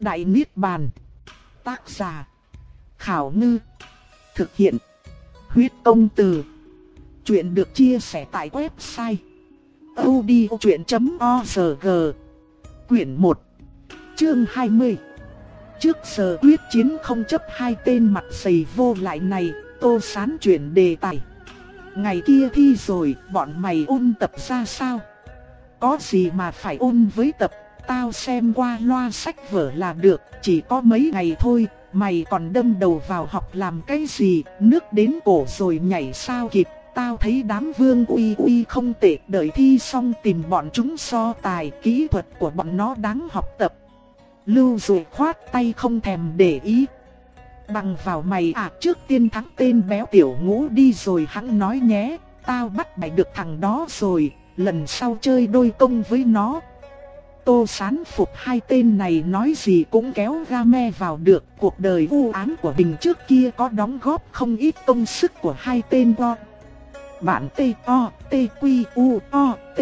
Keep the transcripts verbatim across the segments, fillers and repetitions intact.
Đại Niết Bàn. Tác giả Khảo Ngư. Thực hiện Huyết Công Từ. Chuyện được chia sẻ tại website audiochuyện chấm org. Quyển một, chương hai mươi. Trước giờ quyết chiến không chấp hai tên mặt dày vô lại này, Tô Sán chuyển đề tài. Ngày kia thi rồi, bọn mày ôn tập ra sao? Có gì mà phải ôn với tập, tao xem qua loa sách vở là được, chỉ có mấy ngày thôi, mày còn đâm đầu vào học làm cái gì, nước đến cổ rồi nhảy sao kịp. Tao thấy đám Vương Uy Uy không tệ, đợi thi xong tìm bọn chúng so tài, kỹ thuật của bọn nó đáng học tập. Lưu Dụ khoát tay không thèm để ý. Bằng vào mày à, trước tiên thắng tên béo Tiểu Ngũ đi rồi hẵng nói nhé, tao bắt mày được thằng đó rồi, lần sau chơi đôi công với nó. Tô Sán phục hai tên này nói gì cũng kéo Game vào được, cuộc đời u ám của Bình trước kia có đóng góp không ít công sức của hai tên con. Bạn T O T Q U O T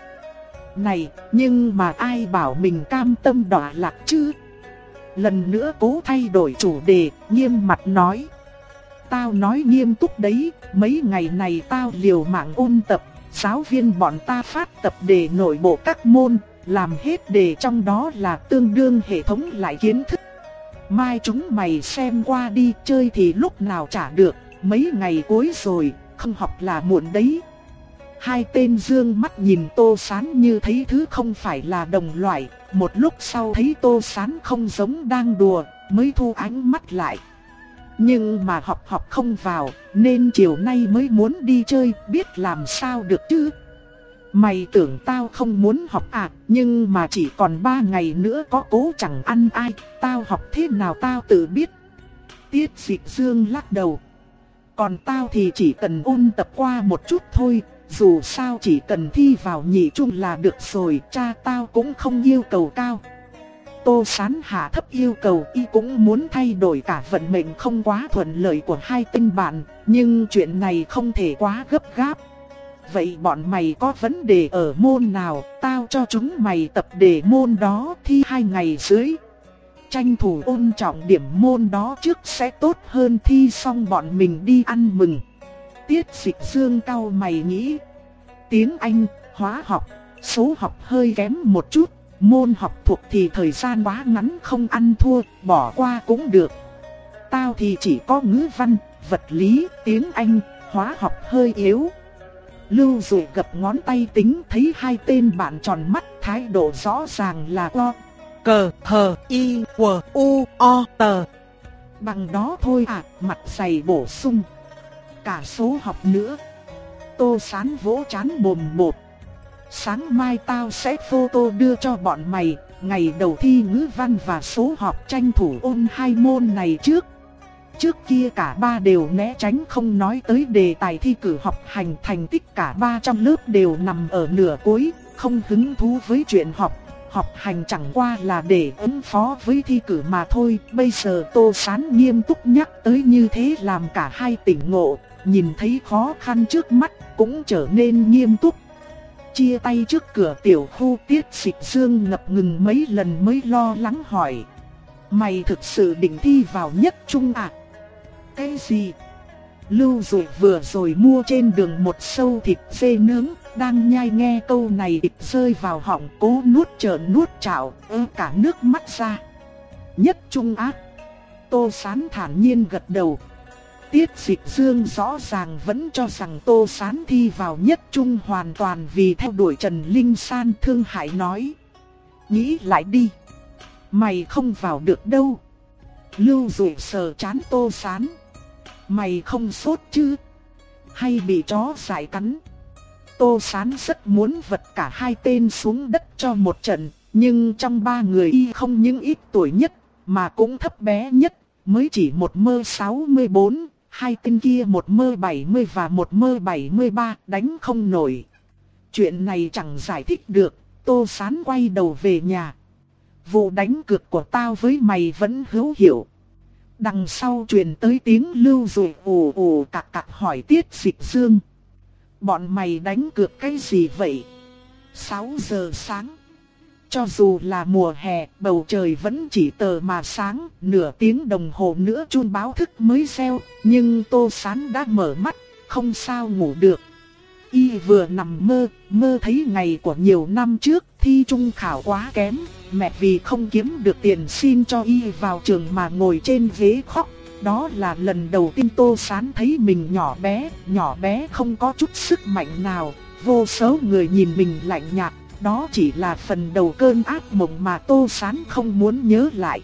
này, nhưng mà ai bảo mình cam tâm đọa lạc chứ? Lần nữa cố thay đổi chủ đề, nghiêm mặt nói. Tao nói nghiêm túc đấy, mấy ngày này tao liều mạng ôn tập, giáo viên bọn ta phát tập đề nội bộ các môn, làm hết đề trong đó là tương đương hệ thống lại kiến thức. Mai chúng mày xem qua đi, chơi thì lúc nào trả được, mấy ngày cuối rồi, không học là muộn đấy. Hai tên dương mắt nhìn Tô Sán như thấy thứ không phải là đồng loại, một lúc sau thấy Tô Sán không giống đang đùa, mới thu ánh mắt lại. Nhưng mà học học không vào, nên chiều nay mới muốn đi chơi, biết làm sao được chứ. Mày tưởng tao không muốn học à, nhưng mà chỉ còn ba ngày nữa có cố chẳng ăn ai, tao học thế nào tao tự biết. Tiết Dịch Dương lắc đầu. Còn tao thì chỉ cần ôn tập qua một chút thôi, dù sao chỉ cần thi vào nhị trung là được rồi, cha tao cũng không yêu cầu cao. Tô Sán hạ thấp yêu cầu, y cũng muốn thay đổi cả vận mệnh không quá thuận lợi của hai tên bạn, nhưng chuyện này không thể quá gấp gáp. Vậy bọn mày có vấn đề ở môn nào, tao cho chúng mày tập đề môn đó, thi hai ngày dưới. Tranh thủ ôn trọng điểm môn đó trước sẽ tốt hơn, thi xong bọn mình đi ăn mừng. Tiết Dịch Dương cau mày nghĩ. Tiếng Anh, hóa học, số học hơi kém một chút, môn học thuộc thì thời gian quá ngắn không ăn thua, bỏ qua cũng được. Tao thì chỉ có ngữ văn, vật lý, tiếng Anh, hóa học hơi yếu. Lưu Dụ gập ngón tay tính thấy hai tên bạn tròn mắt, thái độ rõ ràng là lo. Cờ, hờ, y, quờ, u, o, tờ. Bằng đó thôi à, mặt dày bổ sung. Cả số học nữa. Tô Sán vỗ trán bồm bột. Sáng mai tao sẽ photo đưa cho bọn mày, ngày đầu thi ngữ văn và số học tranh thủ ôn hai môn này trước. Trước kia cả ba đều né tránh không nói tới đề tài thi cử học hành, thành tích cả ba trong lớp đều nằm ở nửa cuối, không hứng thú với chuyện học. Học hành chẳng qua là để ứng phó với thi cử mà thôi. Bây giờ Tô Sán nghiêm túc nhắc tới như thế làm cả hai tỉnh ngộ, nhìn thấy khó khăn trước mắt cũng trở nên nghiêm túc. Chia tay trước cửa tiểu khu, Tiết Dịch Dương ngập ngừng mấy lần mới lo lắng hỏi. Mày thực sự định thi vào nhất trung à? Cái gì? Lưu Dụ vừa rồi mua trên đường một sâu thịt dê nướng, đang nhai nghe câu này thịt rơi vào họng, cố nuốt trợn nuốt trạo, ơ cả nước mắt ra. Nhất trung á? Tô Sán thản nhiên gật đầu. Tiết Dịch Dương rõ ràng vẫn cho rằng Tô Sán thi vào nhất trung hoàn toàn vì theo đuổi Trần Linh San, thương hại nói. Nghĩ lại đi, mày không vào được đâu. Lưu Dụ sờ trán Tô Sán. Mày không sốt chứ? Hay bị chó dại cắn? Tô Sán rất muốn vật cả hai tên xuống đất cho một trận, nhưng trong ba người y không những ít tuổi nhất, mà cũng thấp bé nhất, mới chỉ một mơ sáu mươi bốn, hai tên kia một mơ bảy mươi và một mơ bảy mươi ba, đánh không nổi. Chuyện này chẳng giải thích được, Tô Sán quay đầu về nhà. Vụ đánh cược của tao với mày vẫn hữu hiệu. Đằng sau truyền tới tiếng Lưu Dụ ù ù cạc cạc hỏi Tiết Dịch Dương. Bọn mày đánh cược cái gì vậy? sáu giờ sáng. Cho dù là mùa hè, bầu trời vẫn chỉ tờ mà sáng, nửa tiếng đồng hồ nữa chuông báo thức mới reo, nhưng Tô Sán đã mở mắt, không sao ngủ được. Y vừa nằm mơ, mơ thấy ngày của nhiều năm trước, thi trung khảo quá kém, mẹ vì không kiếm được tiền xin cho Y vào trường mà ngồi trên ghế khóc. Đó là lần đầu tiên Tô Sán thấy mình nhỏ bé, nhỏ bé không có chút sức mạnh nào, vô số người nhìn mình lạnh nhạt. Đó chỉ là phần đầu cơn ác mộng mà Tô Sán không muốn nhớ lại.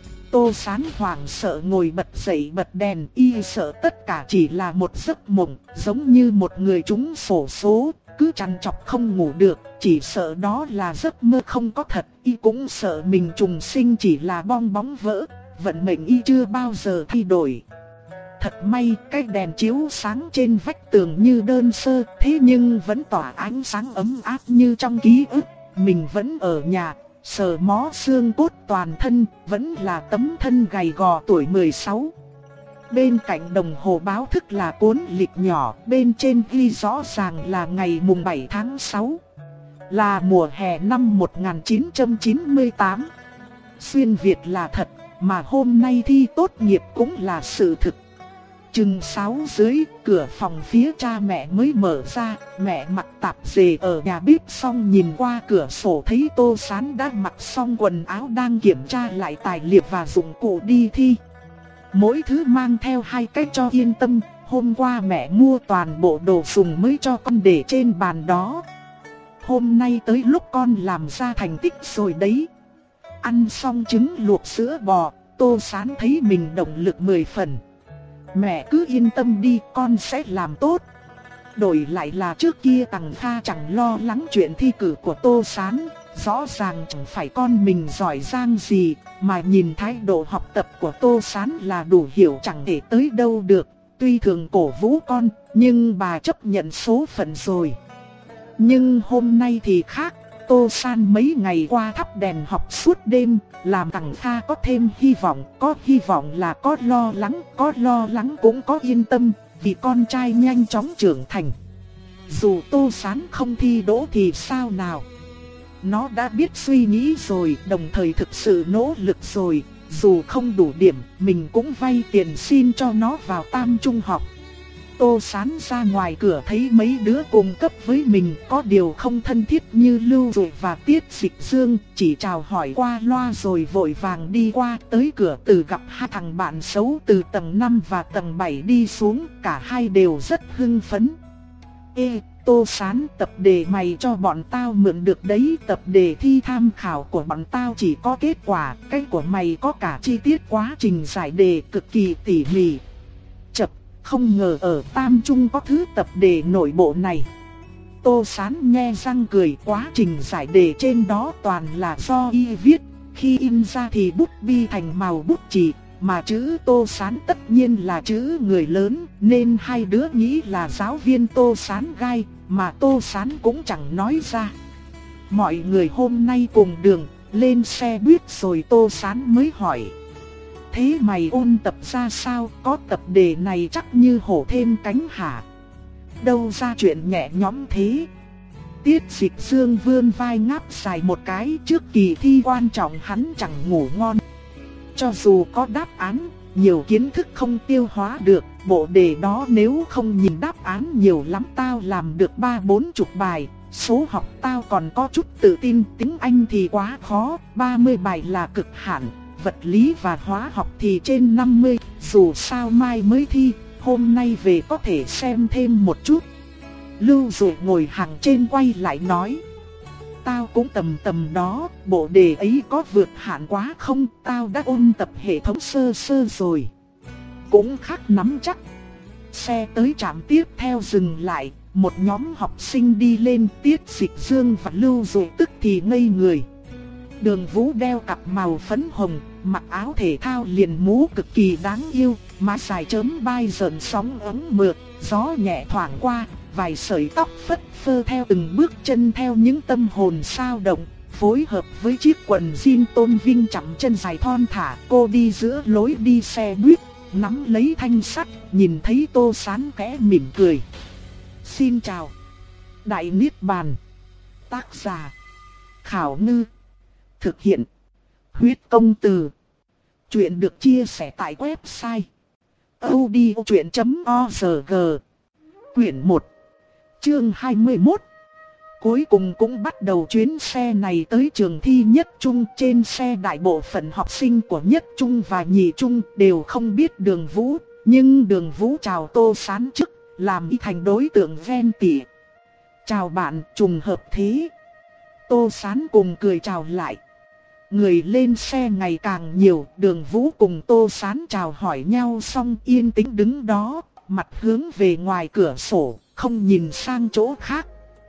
Tô Sán hoảng sợ ngồi bật dậy bật đèn, Y sợ tất cả chỉ là một giấc mộng, giống như một người trúng xổ số, cứ trằn trọc không ngủ được, chỉ sợ đó là giấc mơ không có thật. Y cũng sợ mình trùng sinh chỉ là bong bóng vỡ, vận mệnh Y chưa bao giờ thay đổi. Thật may cái đèn chiếu sáng trên vách tường như đơn sơ, thế nhưng vẫn tỏa ánh sáng ấm áp như trong ký ức. Mình vẫn ở nhà, sờ mó xương cốt toàn thân, vẫn là tấm thân gầy gò tuổi mười sáu. Bên cạnh đồng hồ báo thức là cuốn lịch nhỏ, bên trên ghi rõ ràng là ngày mùng bảy tháng sáu. Là mùa hè năm một nghìn chín trăm chín mươi tám. Xuyên Việt là thật, mà hôm nay thi tốt nghiệp cũng là sự thực. Chừng sáu rưỡi, cửa phòng phía cha mẹ mới mở ra, mẹ mặc tạp dề ở nhà bếp xong nhìn qua cửa sổ thấy Tô Sán đã mặc xong quần áo đang kiểm tra lại tài liệu và dụng cụ đi thi. Mỗi thứ mang theo hai cách cho yên tâm, hôm qua mẹ mua toàn bộ đồ dùng mới cho con để trên bàn đó. Hôm nay tới lúc con làm ra thành tích rồi đấy. Ăn xong trứng luộc sữa bò, Tô Sán thấy mình động lực mười phần. Mẹ cứ yên tâm đi, con sẽ làm tốt. Đổi lại là trước kia Tằng Kha chẳng lo lắng chuyện thi cử của Tô Sán, rõ ràng chẳng phải con mình giỏi giang gì, mà nhìn thái độ học tập của Tô Sán là đủ hiểu chẳng thể tới đâu được. Tuy thường cổ vũ con, nhưng bà chấp nhận số phận rồi. Nhưng hôm nay thì khác. Tô Sán mấy ngày qua thắp đèn học suốt đêm, làm Tằng Kha có thêm hy vọng, có hy vọng là có lo lắng, có lo lắng cũng có yên tâm, vì con trai nhanh chóng trưởng thành. Dù Tô Sán không thi đỗ thì sao nào? Nó đã biết suy nghĩ rồi, đồng thời thực sự nỗ lực rồi, dù không đủ điểm, mình cũng vay tiền xin cho nó vào tam trung học. Tô Sán ra ngoài cửa thấy mấy đứa cùng cấp với mình, có điều không thân thiết như Lưu Dụ và Tiết Dịch Dương, chỉ chào hỏi qua loa rồi vội vàng đi qua. Tới cửa từ gặp hai thằng bạn xấu từ tầng năm và tầng bảy đi xuống, cả hai đều rất hưng phấn. Ê, Tô Sán, tập đề mày cho bọn tao mượn được đấy, tập đề thi tham khảo của bọn tao chỉ có kết quả, cái của mày có cả chi tiết quá trình giải đề cực kỳ tỉ mỉ. Chập. Không ngờ ở Tam Trung có thứ tập đề nội bộ này. Tô Sán nhe răng cười, quá trình giải đề trên đó toàn là do Y viết. Khi in ra thì bút bi thành màu bút chì, mà chữ Tô Sán tất nhiên là chữ người lớn, nên hai đứa nghĩ là giáo viên Tô Sán gai, mà Tô Sán cũng chẳng nói ra. Mọi người hôm nay cùng đường, lên xe buýt rồi Tô Sán mới hỏi. Thế mày ôn tập ra sao, có tập đề này chắc như hổ thêm cánh hả? Đâu ra chuyện nhẹ nhõm thế? Tiết Dịch Dương vươn vai ngáp dài một cái, trước kỳ thi quan trọng hắn chẳng ngủ ngon. Cho dù có đáp án, nhiều kiến thức không tiêu hóa được, bộ đề đó nếu không nhìn đáp án nhiều lắm tao làm được ba bốn chục bài. Số học tao còn có chút tự tin, tiếng Anh thì quá khó, ba mươi bài là cực hạn. Vật lý và hóa học thì trên năm mươi, dù sao mai mới thi, hôm nay về có thể xem thêm một chút. Lưu Dụ ngồi hàng trên quay lại nói. Tao cũng tầm tầm đó, bộ đề ấy có vượt hạn quá không, tao đã ôn tập hệ thống sơ sơ rồi. Cũng khác nắm chắc. Xe tới trạm tiếp theo dừng lại, một nhóm học sinh đi lên, Tiết Dịch Dương và Lưu Dụ tức thì ngây người. Đường Vũ đeo cặp màu phấn hồng, mặc áo thể thao liền mũ cực kỳ đáng yêu, mái dài chớm bay rợn sóng ấm mượt, gió nhẹ thoảng qua, vài sợi tóc phất phơ theo từng bước chân theo những tâm hồn sao động, phối hợp với chiếc quần jean tôn vinh chậm chân dài thon thả. Cô đi giữa lối đi xe buýt, nắm lấy thanh sắt, nhìn thấy Tô Sán khẽ mỉm cười. Xin chào. Đại Niết Bàn. Tác giả Khảo Ngư. Thực hiện. Huyết công từ. Chuyện được chia sẻ tại website audiochuyện chấm org. Quyển một. Chương hai mươi mốt. Cuối cùng cũng bắt đầu chuyến xe này tới trường thi Nhất Trung. Trên xe đại bộ phận học sinh của Nhất Trung và Nhị Trung đều không biết Đường Vũ. Nhưng Đường Vũ chào Tô Sán trước, làm y thành đối tượng ven tỉ. Chào bạn, trùng hợp thế. Tô Sán cùng cười chào lại. Người lên xe ngày càng nhiều, Đường Vũ cùng Tô Sán chào hỏi nhau xong yên tĩnh đứng đó, mặt hướng về ngoài cửa sổ, không nhìn sang chỗ khác.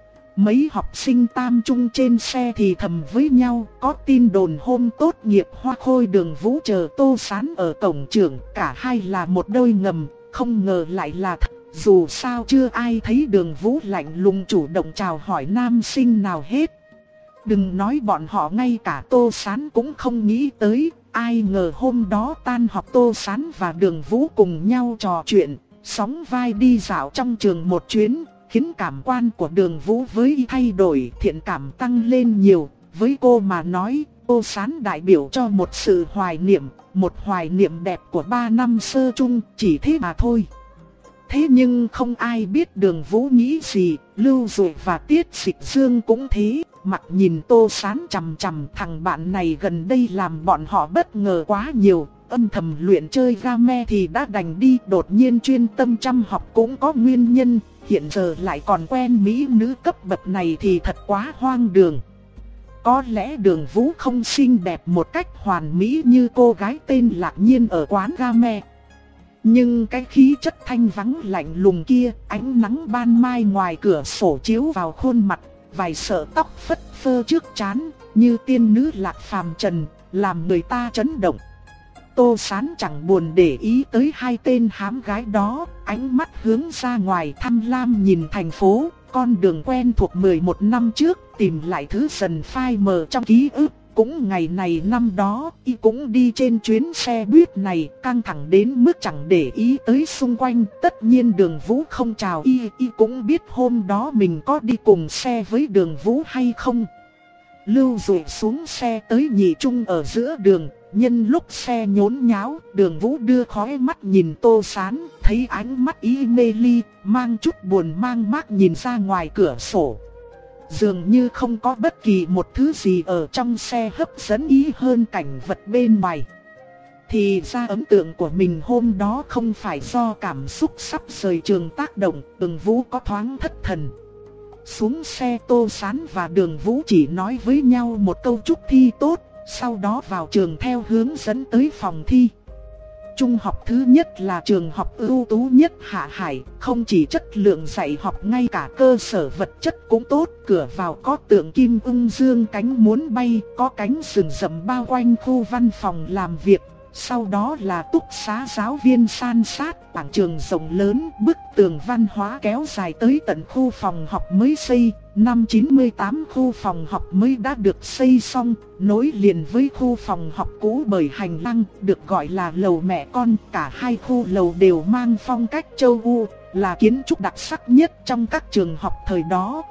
Mấy học sinh tam trung trên xe thì thầm với nhau, có tin đồn hôm tốt nghiệp Hoa Khôi Đường Vũ chờ Tô Sán ở cổng trường, cả hai là một đôi ngầm, không ngờ lại là thật. Dù sao chưa ai thấy Đường Vũ lạnh lùng chủ động chào hỏi nam sinh nào hết. Đừng nói bọn họ, ngay cả Tô Sán cũng không nghĩ tới. Ai ngờ hôm đó tan học Tô Sán và Đường Vũ cùng nhau trò chuyện, sóng vai đi dạo trong trường một chuyến, khiến cảm quan của Đường Vũ với y thay đổi, thiện cảm tăng lên nhiều. Với cô mà nói, Tô Sán đại biểu cho một sự hoài niệm, một hoài niệm đẹp của ba năm sơ trung, chỉ thế mà thôi. Thế nhưng không ai biết Đường Vũ nghĩ gì, Lưu Duệ và Tiết Dịch Dương cũng thế, mặt nhìn Tô Sán chằm chằm. Thằng bạn này gần đây làm bọn họ bất ngờ quá nhiều, âm thầm luyện chơi game thì đã đành đi, đột nhiên chuyên tâm chăm học cũng có nguyên nhân, hiện giờ lại còn quen mỹ nữ cấp bậc này thì thật quá hoang đường. Có lẽ Đường Vũ không xinh đẹp một cách hoàn mỹ như cô gái tên Lạc Nhiên ở quán game, nhưng cái khí chất thanh vắng lạnh lùng kia, ánh nắng ban mai ngoài cửa sổ chiếu vào khuôn mặt, vài sợi tóc phất phơ trước trán, như tiên nữ lạc phàm trần, làm người ta chấn động. Tô Sán chẳng buồn để ý tới hai tên hám gái đó, ánh mắt hướng ra ngoài tham lam nhìn thành phố, con đường quen thuộc mười một năm trước, tìm lại thứ dần phai mờ trong ký ức. Cũng ngày này năm đó, y cũng đi trên chuyến xe buýt này, căng thẳng đến mức chẳng để ý tới xung quanh. Tất nhiên Đường Vũ không chào y, y cũng biết hôm đó mình có đi cùng xe với Đường Vũ hay không. Lưu Duệ xuống xe tới Nhị Trung ở giữa đường, nhân lúc xe nhốn nháo, Đường Vũ đưa khóe mắt nhìn Tô Sán, thấy ánh mắt y mê ly, mang chút buồn mang mát nhìn ra ngoài cửa sổ. Dường như không có bất kỳ một thứ gì ở trong xe hấp dẫn ý hơn cảnh vật bên ngoài. Thì ra ấn tượng của mình hôm đó không phải do cảm xúc sắp rời trường tác động, Đường Vũ có thoáng thất thần. Xuống xe Tô Sán và Đường Vũ chỉ nói với nhau một câu chúc thi tốt, sau đó vào trường theo hướng dẫn tới phòng thi. Trung học thứ nhất là trường học ưu tú nhất Hạ Hải, không chỉ chất lượng dạy học, ngay cả cơ sở vật chất cũng tốt. Cửa vào có tượng kim ưng dương cánh muốn bay, có cánh rừng rậm bao quanh khu văn phòng làm việc. Sau đó là túc xá giáo viên san sát, quảng trường rộng lớn, bức tường văn hóa kéo dài tới tận khu phòng học mới xây. Năm chín mươi tám khu phòng học mới đã được xây xong, nối liền với khu phòng học cũ bởi hành lang, được gọi là lầu mẹ con. Cả hai khu lầu đều mang phong cách châu Âu, là kiến trúc đặc sắc nhất trong các trường học thời đó.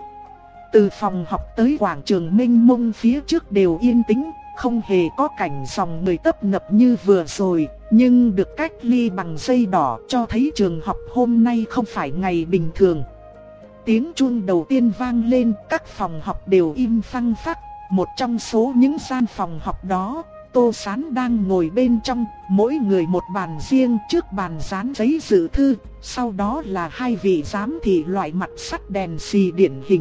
Từ phòng học tới quảng trường mênh mông phía trước đều yên tĩnh, không hề có cảnh dòng người tấp nập như vừa rồi, nhưng được cách ly bằng dây đỏ, cho thấy trường học hôm nay không phải ngày bình thường. Tiếng chuông đầu tiên vang lên, các phòng học đều im phăng phắc. Một trong số những gian phòng học đó, Tô Sán đang ngồi bên trong, mỗi người một bàn riêng, trước bàn dán giấy dự thư, sau đó là hai vị giám thị loại mặt sắt đèn xì điển hình.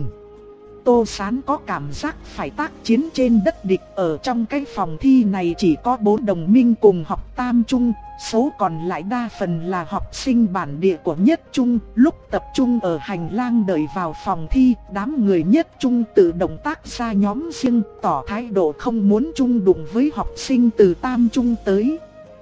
Tô Sán có cảm giác phải tác chiến trên đất địch. Ở trong cái phòng thi này chỉ có bốn đồng minh cùng học tam trung, số còn lại đa phần là học sinh bản địa của Nhất Trung. Lúc tập trung ở hành lang đợi vào phòng thi, đám người Nhất Trung tự động tác ra nhóm riêng, tỏ thái độ không muốn chung đụng với học sinh từ tam trung tới.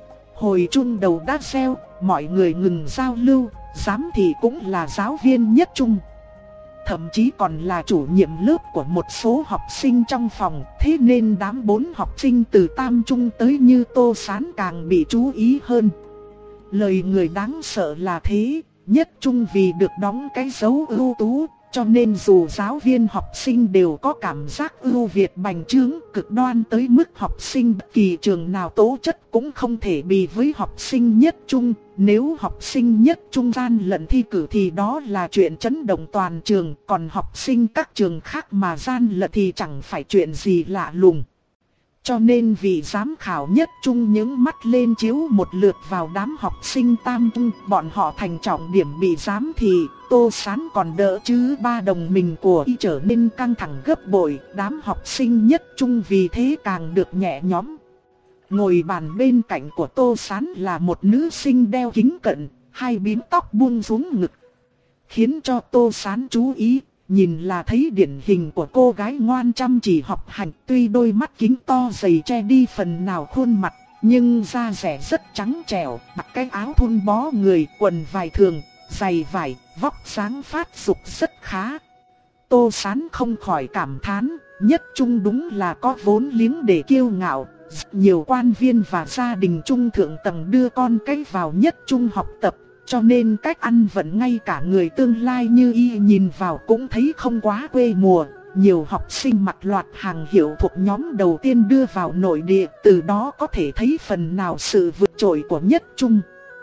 Hồi chuông đầu đã reo, mọi người ngừng giao lưu, giám thị cũng là giáo viên Nhất Trung, thậm chí còn là chủ nhiệm lớp của một số học sinh trong phòng. Thế nên đám bốn học sinh từ tam trung tới như Tô Sán càng bị chú ý hơn. Lời người đáng sợ là thế, Nhất Trung vì được đóng cái dấu ưu tú, Cho nên dù giáo viên học sinh đều có cảm giác ưu việt bành trướng cực đoan tới mức học sinh bất kỳ trường nào tố chất cũng không thể bì với học sinh nhất trung. Nếu học sinh nhất trung gian lận thi cử thì đó là chuyện chấn động toàn trường, còn học sinh các trường khác mà gian lận thì chẳng phải chuyện gì lạ lùng. Cho nên vị giám khảo nhất trung những mắt lên chiếu một lượt vào đám học sinh tam trung, bọn họ thành trọng điểm bị giám thị. Tô Sán còn đỡ chứ ba đồng minh của y trở nên căng thẳng gấp bội, đám học sinh nhất trung vì thế càng được nhẹ nhõm. Ngồi bàn bên cạnh của Tô Sán là một nữ sinh đeo kính cận, hai bím tóc buông xuống ngực, khiến cho Tô Sán chú ý. Nhìn là thấy điển hình của cô gái ngoan chăm chỉ học hành, tuy đôi mắt kính to dày che đi phần nào khuôn mặt, nhưng da dẻ rất trắng trẻo, mặc cái áo thun bó người, quần vải thường, giày vải, vóc dáng phát dục rất khá. Tô Sán không khỏi cảm thán, nhất trung đúng là có vốn liếng để kiêu ngạo. Rất nhiều quan viên và gia đình trung thượng tầng đưa con cái vào nhất trung học tập. Cho nên cách ăn vận ngay cả người tương lai như y nhìn vào cũng thấy không quá quê mùa. Nhiều học sinh mặc loạt hàng hiệu thuộc nhóm đầu tiên đưa vào nội địa, từ đó có thể thấy phần nào sự vượt trội của nhất trung.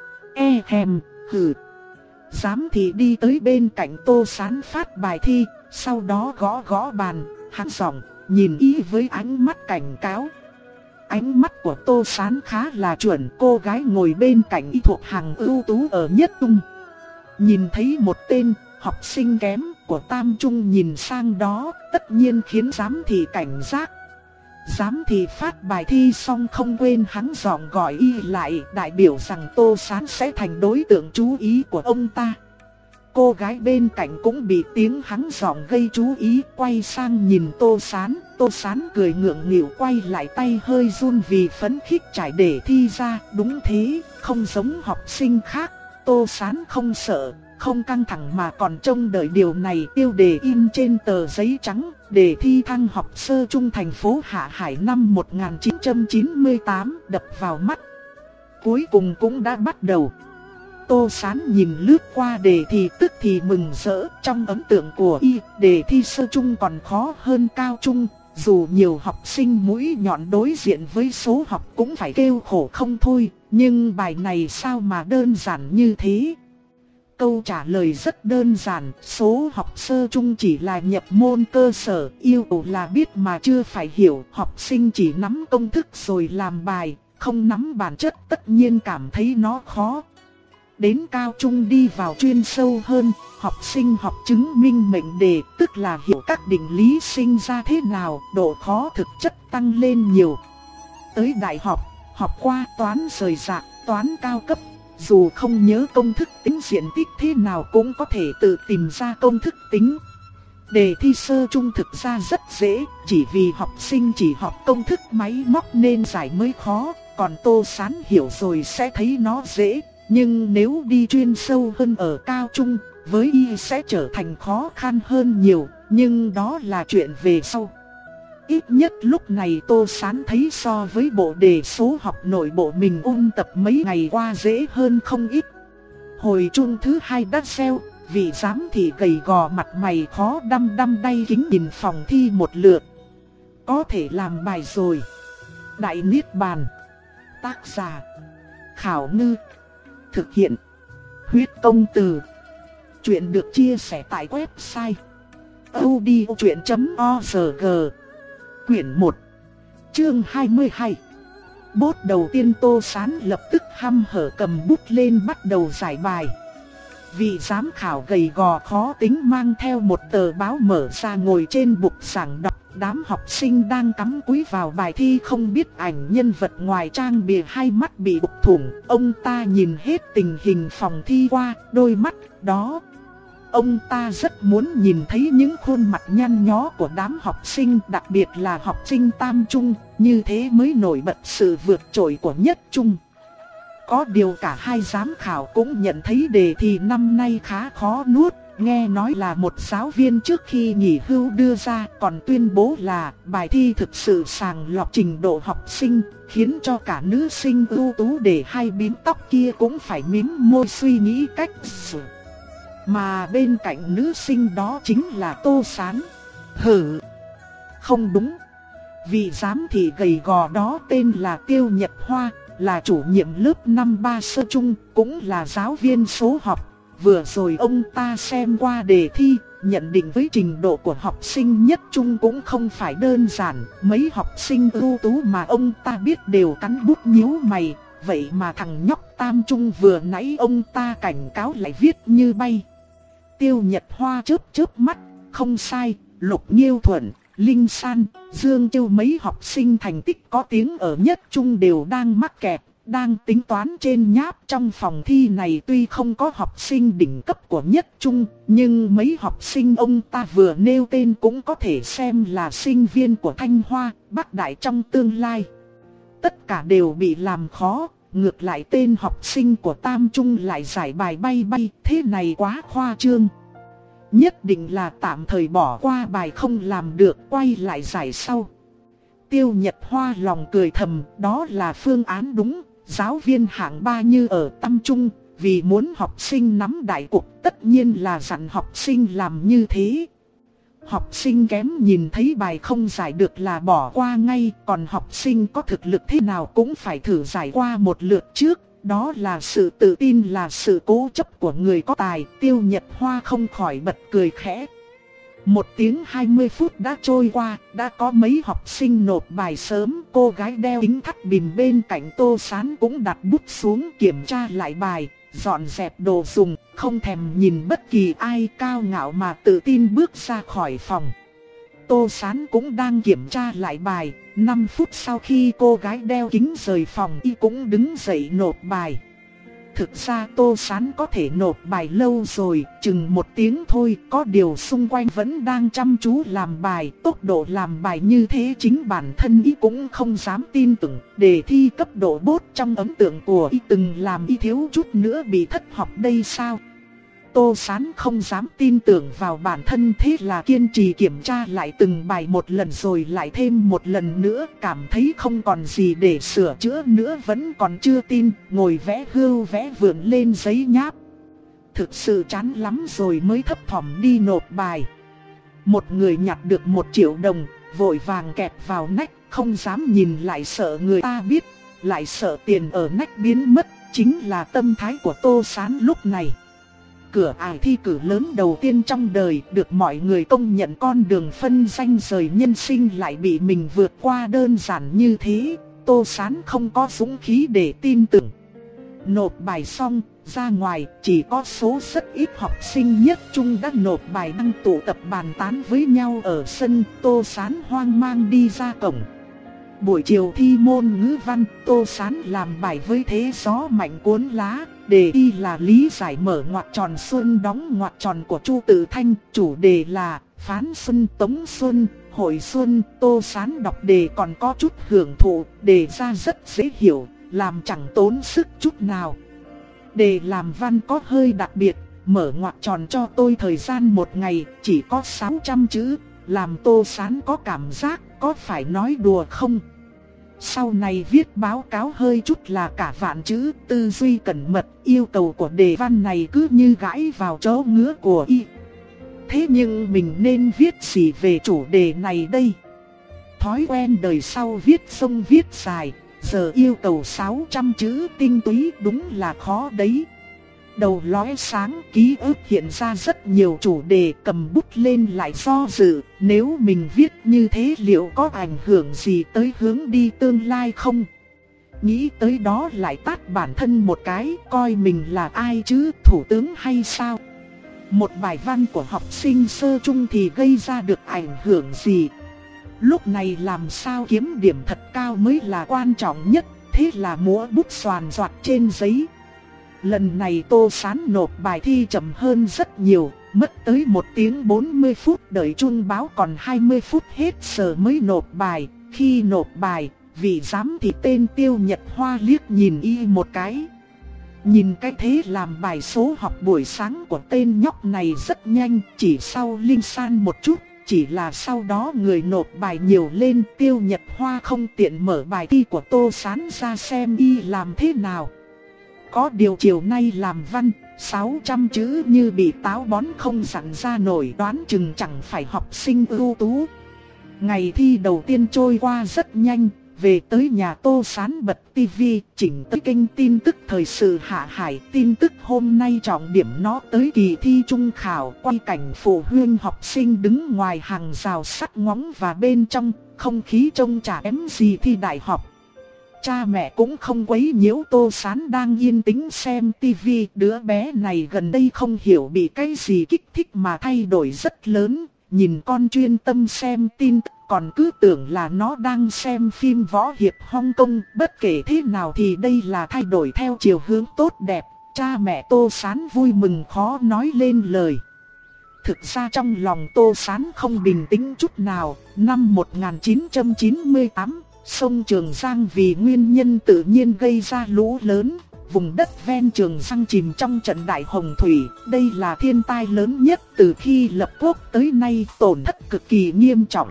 E hèm, hừ. Giám thị đi tới bên cạnh Tô Sán phát bài thi, sau đó gõ gõ bàn, hắn giọng, nhìn y với ánh mắt cảnh cáo. Ánh mắt của Tô Sán khá là chuẩn, cô gái ngồi bên cạnh y thuộc hàng ưu tú ở nhất trung. Nhìn thấy một tên học sinh kém của tam trung nhìn sang đó, tất nhiên khiến giám thị cảnh giác. Giám thị phát bài thi xong không quên hắn giọng gọi y lại, đại biểu rằng Tô Sán sẽ thành đối tượng chú ý của ông ta. Cô gái bên cạnh cũng bị tiếng hắn giọng gây chú ý, quay sang nhìn Tô Sán. Tô Sán cười ngượng nghịu quay lại, tay hơi run vì phấn khích trải để thi ra. Đúng thế, không giống học sinh khác, Tô Sán không sợ, không căng thẳng mà còn trông đợi điều này. Tiêu đề in trên tờ giấy trắng, đề thi thăng học sơ trung thành phố Hạ Hải năm một nghìn chín trăm chín mươi tám đập vào mắt. Cuối cùng cũng đã bắt đầu. Tô Sán nhìn lướt qua đề thi tức thì mừng rỡ, trong ấn tượng của y, đề thi sơ trung còn khó hơn cao trung. Dù nhiều học sinh mũi nhọn đối diện với số học cũng phải kêu khổ không thôi, nhưng bài này sao mà đơn giản như thế? Câu trả lời rất đơn giản, số học sơ trung chỉ là nhập môn cơ sở, yêu cầu là biết mà chưa phải hiểu. Học sinh chỉ nắm công thức rồi làm bài, không nắm bản chất tất nhiên cảm thấy nó khó. Đến cao trung đi vào chuyên sâu hơn, học sinh học chứng minh mệnh đề, tức là hiểu các định lý sinh ra thế nào, độ khó thực chất tăng lên nhiều. Tới đại học, học qua toán rời rạc, toán cao cấp, dù không nhớ công thức tính diện tích thế nào cũng có thể tự tìm ra công thức tính. Đề thi sơ trung thực ra rất dễ, chỉ vì học sinh chỉ học công thức máy móc nên giải mới khó, còn Tô Sán hiểu rồi sẽ thấy nó dễ. Nhưng nếu đi chuyên sâu hơn ở cao trung, với y sẽ trở thành khó khăn hơn nhiều, nhưng đó là chuyện về sau. Ít nhất lúc này Tô Sán thấy so với bộ đề số học nội bộ mình ôn tập mấy ngày qua dễ hơn không ít. Hồi chuông thứ hai đã reo, vị giám thị gầy gò mặt mày khó đăm đăm đay kính nhìn phòng thi một lượt. Có thể làm bài rồi. Đại Niết Bàn. Tác giả Khảo Ngư. Thực hiện Huyết Công Từ. Chuyện được chia sẻ tại website audiochuyện chấm org. Quyển một, chương hai mươi hai. Bốt đầu tiên Tô Sán lập tức hăm hở cầm bút lên bắt đầu giải bài. Vị giám khảo gầy gò khó tính mang theo một tờ báo mở ra ngồi trên bục giảng đọc. Đám học sinh đang cắm cúi vào bài thi không biết ảnh nhân vật ngoài trang bìa, hai mắt bị bục thủng. Ông ta nhìn hết tình hình phòng thi qua đôi mắt đó. Ông ta rất muốn nhìn thấy những khuôn mặt nhăn nhó của đám học sinh, đặc biệt là học sinh tam trung, như thế mới nổi bật sự vượt trội của nhất trung. Có điều cả hai giám khảo cũng nhận thấy đề thi năm nay khá khó nuốt. Nghe nói là một giáo viên trước khi nghỉ hưu đưa ra, còn tuyên bố là bài thi thực sự sàng lọc trình độ học sinh, khiến cho cả nữ sinh ưu tú để hai bím tóc kia cũng phải mím môi suy nghĩ cách xử. Mà bên cạnh nữ sinh đó chính là Tô Sán. Hử? Không đúng. Vị giám thị gầy gò đó tên là Tiêu Nhật Hoa, là chủ nhiệm lớp năm ba sơ trung, cũng là giáo viên số học. Vừa rồi ông ta xem qua đề thi, nhận định với trình độ của học sinh nhất trung cũng không phải đơn giản. Mấy học sinh ưu tú mà ông ta biết đều cắn bút nhíu mày. Vậy mà thằng nhóc tam trung vừa nãy ông ta cảnh cáo lại viết như bay. Tiêu Nhật Hoa chớp chớp mắt, không sai, Lục Nghiêu Thuận, Linh San, Dương Châu mấy học sinh thành tích có tiếng ở nhất trung đều đang mắc kẹt, đang tính toán trên nháp. Trong phòng thi này tuy không có học sinh đỉnh cấp của nhất trung, nhưng mấy học sinh ông ta vừa nêu tên cũng có thể xem là sinh viên của Thanh Hoa, Bắc Đại trong tương lai. Tất cả đều bị làm khó, ngược lại tên học sinh của tam trung lại giải bài bay bay, thế này quá khoa trương. Nhất định là tạm thời bỏ qua bài không làm được, quay lại giải sau. Tiêu Nhật Hoa lòng cười thầm, đó là phương án đúng. Giáo viên hạng ba như ở tam trung, vì muốn học sinh nắm đại cục, tất nhiên là dặn học sinh làm như thế. Học sinh kém nhìn thấy bài không giải được là bỏ qua ngay, còn học sinh có thực lực thế nào cũng phải thử giải qua một lượt trước. Đó là sự tự tin, là sự cố chấp của người có tài. Tiêu Nhật Hoa không khỏi bật cười khẽ. Một tiếng hai mươi phút đã trôi qua, đã có mấy học sinh nộp bài sớm. Cô gái đeo kính thắt bìm bên cạnh Tô Sán cũng đặt bút xuống kiểm tra lại bài, dọn dẹp đồ dùng, không thèm nhìn bất kỳ ai, cao ngạo mà tự tin bước ra khỏi phòng. Tô Sán cũng đang kiểm tra lại bài. năm phút sau khi cô gái đeo kính rời phòng, y cũng đứng dậy nộp bài. Thực ra Tô Sán có thể nộp bài lâu rồi, chừng một tiếng thôi, có điều xung quanh vẫn đang chăm chú làm bài. Tốc độ làm bài như thế chính bản thân y cũng không dám tin tưởng. Đề thi cấp độ bốt trong ấn tượng của y từng làm y thiếu chút nữa bị thất học đây sao? Tô Sán không dám tin tưởng vào bản thân, thế là kiên trì kiểm tra lại từng bài một lần rồi lại thêm một lần nữa. Cảm thấy không còn gì để sửa chữa nữa, vẫn còn chưa tin, ngồi vẽ hưu vẽ vượn lên giấy nháp. Thực sự chán lắm rồi mới thấp thỏm đi nộp bài. Một người nhặt được một triệu đồng, vội vàng kẹp vào nách, không dám nhìn lại sợ người ta biết, lại sợ tiền ở nách biến mất. Chính là tâm thái của Tô Sán lúc này. Cửa ải thi cử lớn đầu tiên trong đời, được mọi người công nhận con đường phân ranh rời nhân sinh lại bị mình vượt qua đơn giản như thế. Tô Sán không có dũng khí để tin tưởng. Nộp bài xong, ra ngoài, chỉ có số rất ít học sinh nhất trung đã nộp bài đang tụ tập bàn tán với nhau ở sân. Tô Sán hoang mang đi ra cổng. Buổi chiều thi môn ngữ văn, Tô Sán làm bài với thế gió mạnh cuốn lá. Đề thi là lý giải mở ngoặc tròn xuân đóng ngoặc tròn của Chu Tự Thanh. Chủ đề là Phán Xuân Tống Xuân, Hội Xuân. Tô Sán đọc đề còn có chút hưởng thụ, đề ra rất dễ hiểu, làm chẳng tốn sức chút nào. Đề làm văn có hơi đặc biệt, mở ngoặc tròn cho tôi thời gian một ngày, chỉ có sáu trăm chữ, làm Tô Sán có cảm giác có phải nói đùa không. Sau này viết báo cáo hơi chút là cả vạn chữ, tư duy cẩn mật, yêu cầu của đề văn này cứ như gãi vào chỗ ngứa của y. Thế nhưng mình nên viết gì về chủ đề này đây? Thói quen đời sau viết sông viết dài, giờ yêu cầu sáu trăm chữ tinh túy đúng là khó đấy. Đầu lóe sáng, ký ức hiện ra rất nhiều chủ đề, cầm bút lên lại do dự, nếu mình viết như thế liệu có ảnh hưởng gì tới hướng đi tương lai không? Nghĩ tới đó lại tát bản thân một cái, coi mình là ai chứ, thủ tướng hay sao? Một bài văn của học sinh sơ trung thì gây ra được ảnh hưởng gì? Lúc này làm sao kiếm điểm thật cao mới là quan trọng nhất, thế là múa bút xoàn xoạc trên giấy. Lần này Tô Sán nộp bài thi chậm hơn rất nhiều, mất tới một tiếng bốn mươi phút, đợi chuông báo còn hai mươi phút hết giờ mới nộp bài. Khi nộp bài, vị giám thị tên Tiêu Nhật Hoa liếc nhìn y một cái. Nhìn cái thế làm bài số học buổi sáng của tên nhóc này rất nhanh, chỉ sau Linh San một chút, chỉ là sau đó người nộp bài nhiều lên. Tiêu Nhật Hoa không tiện mở bài thi của Tô Sán ra xem y làm thế nào. Có điều chiều nay làm văn, sáu trăm chữ như bị táo bón không dặn ra nổi, đoán chừng chẳng phải học sinh ưu tú. Ngày thi đầu tiên trôi qua rất nhanh, về tới nhà Tô Sán bật tivi, chỉnh tới kênh tin tức thời sự Hạ Hải. Tin tức hôm nay trọng điểm nó tới kỳ thi trung khảo, quay cảnh phụ huynh học sinh đứng ngoài hàng rào sắt ngóng và bên trong, không khí trông chả kém gì thi đại học. Cha mẹ cũng không quấy nhiễu, Tô Sán đang yên tĩnh xem tivi. Đứa bé này gần đây không hiểu bị cái gì kích thích mà thay đổi rất lớn. Nhìn con chuyên tâm xem tin tức còn cứ tưởng là nó đang xem phim võ hiệp Hong Kong. Bất kể thế nào thì đây là thay đổi theo chiều hướng tốt đẹp. Cha mẹ Tô Sán vui mừng khó nói lên lời. Thực ra trong lòng Tô Sán không bình tĩnh chút nào. Năm một nghìn chín trăm chín mươi tám, sông Trường Giang vì nguyên nhân tự nhiên gây ra lũ lớn. Vùng đất ven Trường Giang chìm trong trận đại hồng thủy. Đây là thiên tai lớn nhất từ khi lập quốc tới nay, tổn thất cực kỳ nghiêm trọng.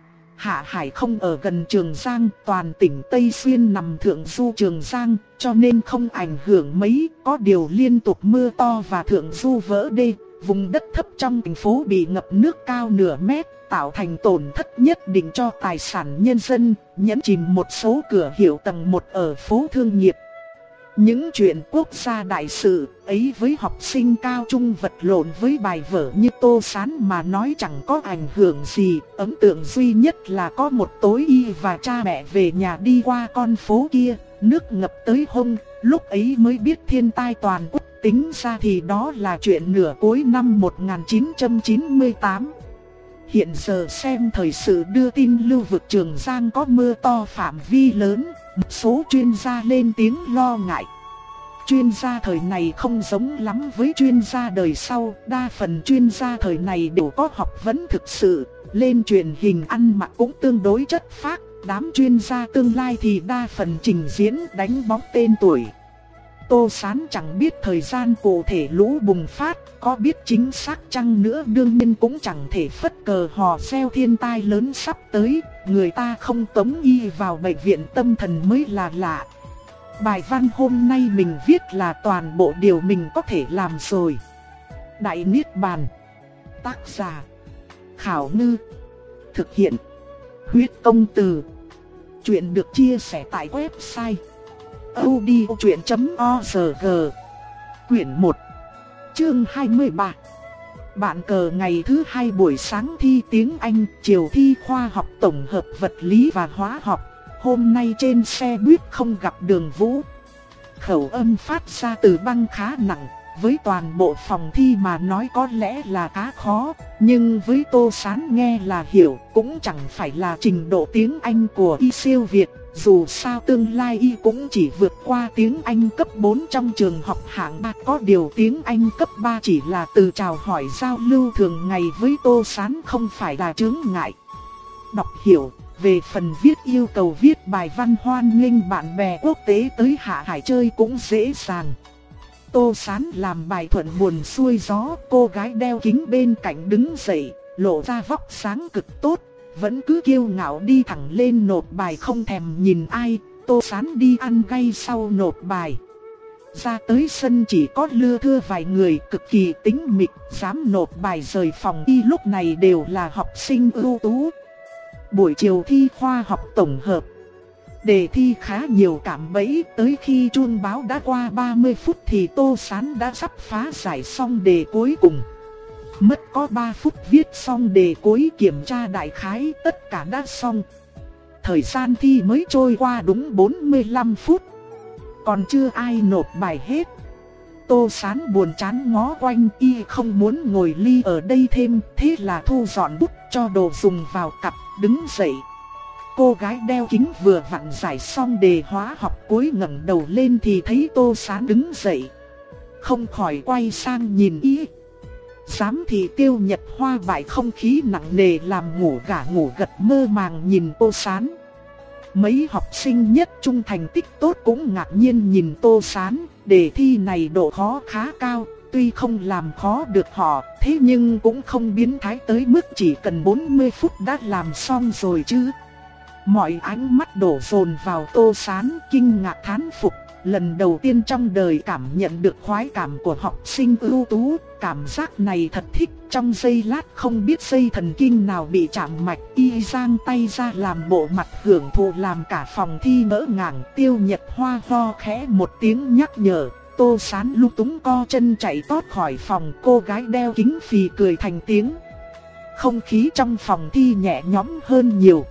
Hạ Hải không ở gần Trường Giang, toàn tỉnh Tây Xuyên nằm thượng du Trường Giang, cho nên không ảnh hưởng mấy. Có điều liên tục mưa to và thượng du vỡ đê, vùng đất thấp trong thành phố bị ngập nước cao nửa mét, tạo thành tổn thất nhất định cho tài sản nhân dân, nhấn chìm một số cửa hiệu tầng một ở phố Thương Nghiệp. Những chuyện quốc gia đại sự ấy với học sinh cao trung vật lộn với bài vở như Tô Sán mà nói chẳng có ảnh hưởng gì. Ấn tượng duy nhất là có một tối y và cha mẹ về nhà đi qua con phố kia, nước ngập tới hông, lúc ấy mới biết thiên tai toàn quốc. Tính ra thì đó là chuyện nửa cuối năm một nghìn chín trăm chín mươi tám. Hiện giờ xem thời sự đưa tin lưu vực Trường Giang có mưa to phạm vi lớn, một số chuyên gia lên tiếng lo ngại. Chuyên gia thời này không giống lắm với chuyên gia đời sau, đa phần chuyên gia thời này đều có học vấn thực sự, lên truyền hình ăn mặc cũng tương đối chất phác. Đám chuyên gia tương lai thì đa phần trình diễn đánh bóng tên tuổi. Tô Sán chẳng biết thời gian cụ thể lũ bùng phát, có biết chính xác chăng nữa đương nhiên cũng chẳng thể phất cờ hò reo thiên tai lớn sắp tới. Người ta không tống y vào bệnh viện tâm thần mới là lạ. Bài văn hôm nay mình viết là toàn bộ điều mình có thể làm rồi. Đại Niết Bàn. Tác giả Khảo Ngư. Thực hiện Huyết Công Từ. Chuyện được chia sẻ tại website audiochuyện chấm org. Quyển một, chương hai mươi ba. Bạn cờ ngày thứ hai buổi sáng thi tiếng Anh, chiều thi khoa học tổng hợp vật lý và hóa học. Hôm nay trên xe buýt không gặp Đường Vũ. Khẩu âm phát ra từ băng khá nặng, với toàn bộ phòng thi mà nói có lẽ là khá khó, nhưng với Tô Sán nghe là hiểu, cũng chẳng phải là trình độ tiếng Anh của y siêu Việt. Dù sao tương lai y cũng chỉ vượt qua tiếng Anh cấp bốn trong trường học hạng ba, có điều tiếng Anh cấp ba chỉ là từ chào hỏi giao lưu thường ngày với Tô Sán, không phải là chướng ngại. Đọc hiểu. Về phần viết yêu cầu viết bài văn hoan nghênh bạn bè quốc tế tới Hạ Hải chơi cũng dễ dàng. Tô Sán làm bài thuận buồm xuôi gió, cô gái đeo kính bên cạnh đứng dậy, lộ ra vóc sáng cực tốt, vẫn cứ kiêu ngạo đi thẳng lên nộp bài không thèm nhìn ai. Tô Sán đi ăn gay sau nộp bài. Ra tới sân chỉ có lưa thưa vài người cực kỳ tính mịch, dám nộp bài rời phòng thi lúc này đều là học sinh ưu tú. Buổi chiều thi khoa học tổng hợp. Đề thi khá nhiều cạm bẫy, tới khi chuông báo đã qua ba mươi phút thì Tô Sán đã sắp phá giải xong đề cuối cùng. Mất có ba phút viết xong đề cuối, kiểm tra đại khái tất cả đã xong. Thời gian thi mới trôi qua đúng bốn mươi lăm phút. Còn chưa ai nộp bài hết. Tô Sán buồn chán ngó quanh, y không muốn ngồi ly ở đây thêm, thế là thu dọn bút cho đồ dùng vào cặp, đứng dậy. Cô gái đeo kính vừa vặn giải xong đề hóa học cuối ngẩng đầu lên thì thấy Tô Sán đứng dậy, không khỏi quay sang nhìn y. Giám thị Tiêu Nhật Hoa bại không khí nặng nề làm ngủ gà ngủ gật mơ màng nhìn Tô Sán. Mấy học sinh nhất trung thành tích tốt cũng ngạc nhiên nhìn Tô Sán. Đề thi này độ khó khá cao, tuy không làm khó được họ, thế nhưng cũng không biến thái tới mức chỉ cần bốn mươi phút đã làm xong rồi chứ. Mọi ánh mắt đổ dồn vào Tô Sán, kinh ngạc thán phục, lần đầu tiên trong đời cảm nhận được khoái cảm của học sinh ưu tú, cảm giác này thật thích. Trong giây lát không biết dây thần kinh nào bị chạm mạch, y giang tay ra làm bộ mặt hưởng thụ làm cả phòng thi ngỡ ngàng. Tiêu Nhật Hoa ho khẽ một tiếng nhắc nhở, Tô Sán lúng túng co chân chạy tót khỏi phòng. Cô gái đeo kính phì cười thành tiếng. Không khí trong phòng thi nhẹ nhõm hơn nhiều.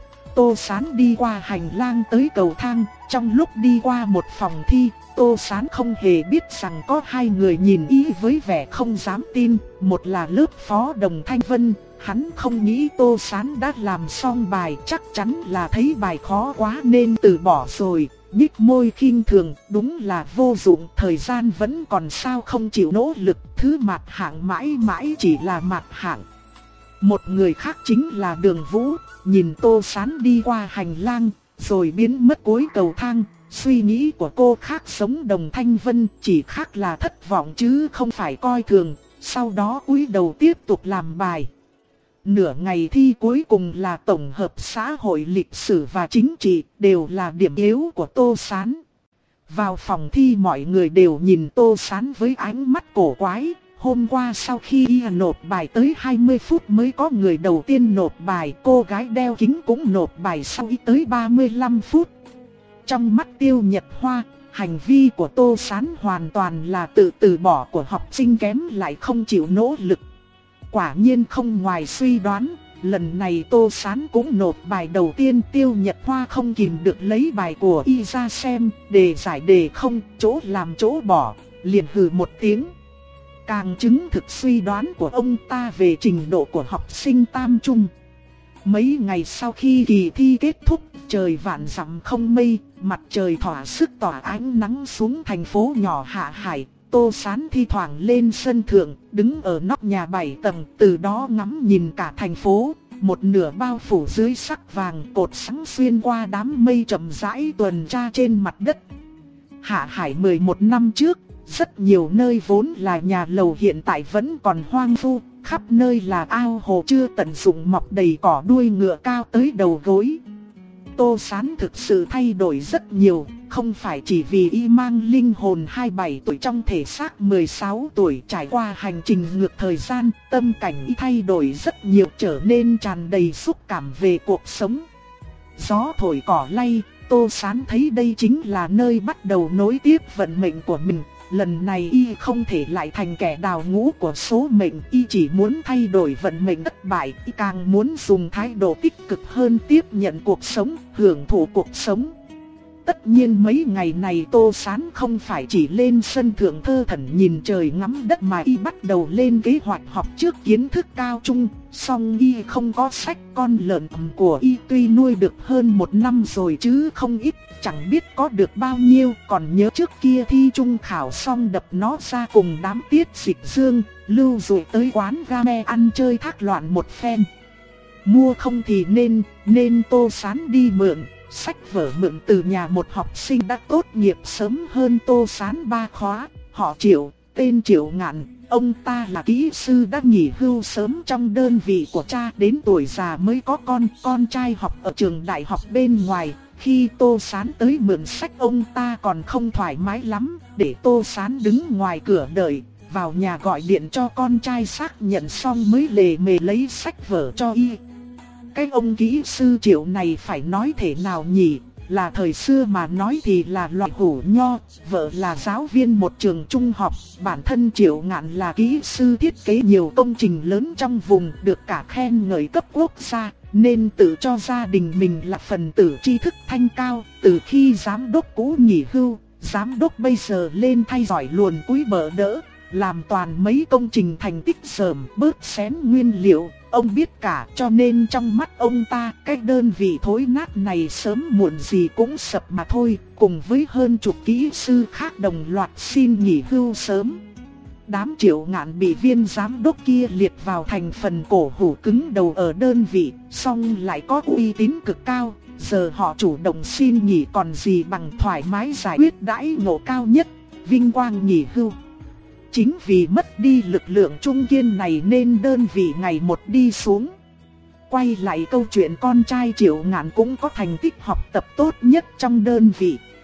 Tô Sán đi qua hành lang tới cầu thang, trong lúc đi qua một phòng thi, Tô Sán không hề biết rằng có hai người nhìn y với vẻ không dám tin. Một là lớp phó Đồng Thanh Vân, hắn không nghĩ Tô Sán đã làm xong bài, chắc chắn là thấy bài khó quá nên từ bỏ rồi. Nhích môi khinh thường, đúng là vô dụng, thời gian vẫn còn sao không chịu nỗ lực, thứ mạt hạng mãi mãi chỉ là mạt hạng. Một người khác chính là Đường Vũ, nhìn Tô Sán đi qua hành lang, rồi biến mất cuối cầu thang. Suy nghĩ của cô khác giống Đồng Thanh Vân, chỉ khác là thất vọng chứ không phải coi thường. Sau đó cúi đầu tiếp tục làm bài. Nửa ngày thi cuối cùng là tổng hợp xã hội, lịch sử và chính trị, đều là điểm yếu của Tô Sán. Vào phòng thi mọi người đều nhìn Tô Sán với ánh mắt cổ quái. Hôm qua sau khi y nộp bài tới hai mươi phút mới có người đầu tiên nộp bài, cô gái đeo kính cũng nộp bài sau y tới ba mươi lăm phút. Trong mắt Tiêu Nhật Hoa, hành vi của Tô Sán hoàn toàn là tự từ bỏ của học sinh kém lại không chịu nỗ lực. Quả nhiên không ngoài suy đoán, lần này Tô Sán cũng nộp bài đầu tiên. Tiêu Nhật Hoa không kìm được lấy bài của y ra xem, đề giải đề không, chỗ làm chỗ bỏ, liền hừ một tiếng. Càng chứng thực suy đoán của ông ta về trình độ của học sinh tam trung. Mấy ngày sau khi kỳ thi kết thúc, trời vạn dặm không mây, mặt trời thỏa sức tỏa ánh nắng xuống thành phố nhỏ Hạ Hải. Tô Sán thi thoảng lên sân thượng, đứng ở nóc nhà bảy tầng, từ đó ngắm nhìn cả thành phố. Một nửa bao phủ dưới sắc vàng, cột sáng xuyên qua đám mây chậm rãi tuần tra trên mặt đất. Hạ Hải mười một năm trước, rất nhiều nơi vốn là nhà lầu hiện tại vẫn còn hoang vu, khắp nơi là ao hồ chưa tận dụng mọc đầy cỏ đuôi ngựa cao tới đầu gối. Tô Sán thực sự thay đổi rất nhiều, không phải chỉ vì y mang linh hồn hai mươi bảy tuổi trong thể xác mười sáu tuổi, trải qua hành trình ngược thời gian, tâm cảnh y thay đổi rất nhiều, trở nên tràn đầy xúc cảm về cuộc sống. Gió thổi cỏ lay, Tô Sán thấy đây chính là nơi bắt đầu nối tiếp vận mệnh của mình. Lần này y không thể lại thành kẻ đào ngũ của số mệnh, y chỉ muốn thay đổi vận mệnh thất bại, y càng muốn dùng thái độ tích cực hơn tiếp nhận cuộc sống, hưởng thụ cuộc sống. Tất nhiên mấy ngày này Tô Sán không phải chỉ lên sân thượng thơ thẩn nhìn trời ngắm đất mà y bắt đầu lên kế hoạch học trước kiến thức cao trung. Song y không có sách, con lợn của y tuy nuôi được hơn một năm rồi chứ không ít, chẳng biết có được bao nhiêu. Còn nhớ trước kia thi trung khảo xong đập nó ra cùng đám Tiết Dịch Dương, Lưu rồi tới quán game ăn chơi thác loạn một phen. Mua không thì nên, nên Tô Sán đi mượn sách vở mượn từ nhà một học sinh đã tốt nghiệp sớm hơn Tô Sán ba khóa, họ Triệu, tên Triệu Ngạn. Ông ta là kỹ sư đã nghỉ hưu sớm trong đơn vị của cha, đến tuổi già mới có con, con trai học ở trường đại học bên ngoài. Khi Tô Sán tới mượn sách ông ta còn không thoải mái lắm, để Tô Sán đứng ngoài cửa đợi, vào nhà gọi điện cho con trai xác nhận xong mới lề mề lấy sách vở cho y. Cái ông kỹ sư Triệu này phải nói thế nào nhỉ? Là thời xưa mà nói thì là loại hủ nho, vợ là giáo viên một trường trung học, bản thân Triệu Ngạn là kỹ sư thiết kế nhiều công trình lớn trong vùng, được cả khen ngợi cấp quốc gia, nên tự cho gia đình mình là phần tử tri thức thanh cao. Từ khi giám đốc cũ nghỉ hưu, giám đốc bây giờ lên thay giỏi luồn cúi bỡ đỡ, làm toàn mấy công trình thành tích sớm, bớt xén nguyên liệu. Ông biết cả, cho nên trong mắt ông ta, cái đơn vị thối nát này sớm muộn gì cũng sập mà thôi. Cùng với hơn chục kỹ sư khác đồng loạt xin nghỉ hưu sớm. Đám Triệu Ngạn bị viên giám đốc kia liệt vào thành phần cổ hủ cứng đầu ở đơn vị, song lại có uy tín cực cao. Giờ họ chủ động xin nghỉ còn gì bằng thoải mái giải quyết đãi ngộ cao nhất, vinh quang nghỉ hưu. Chính vì mất đi lực lượng trung kiên này nên đơn vị ngày một đi xuống. Quay lại câu chuyện, con trai Triệu Ngạn cũng có thành tích học tập tốt nhất trong đơn vị.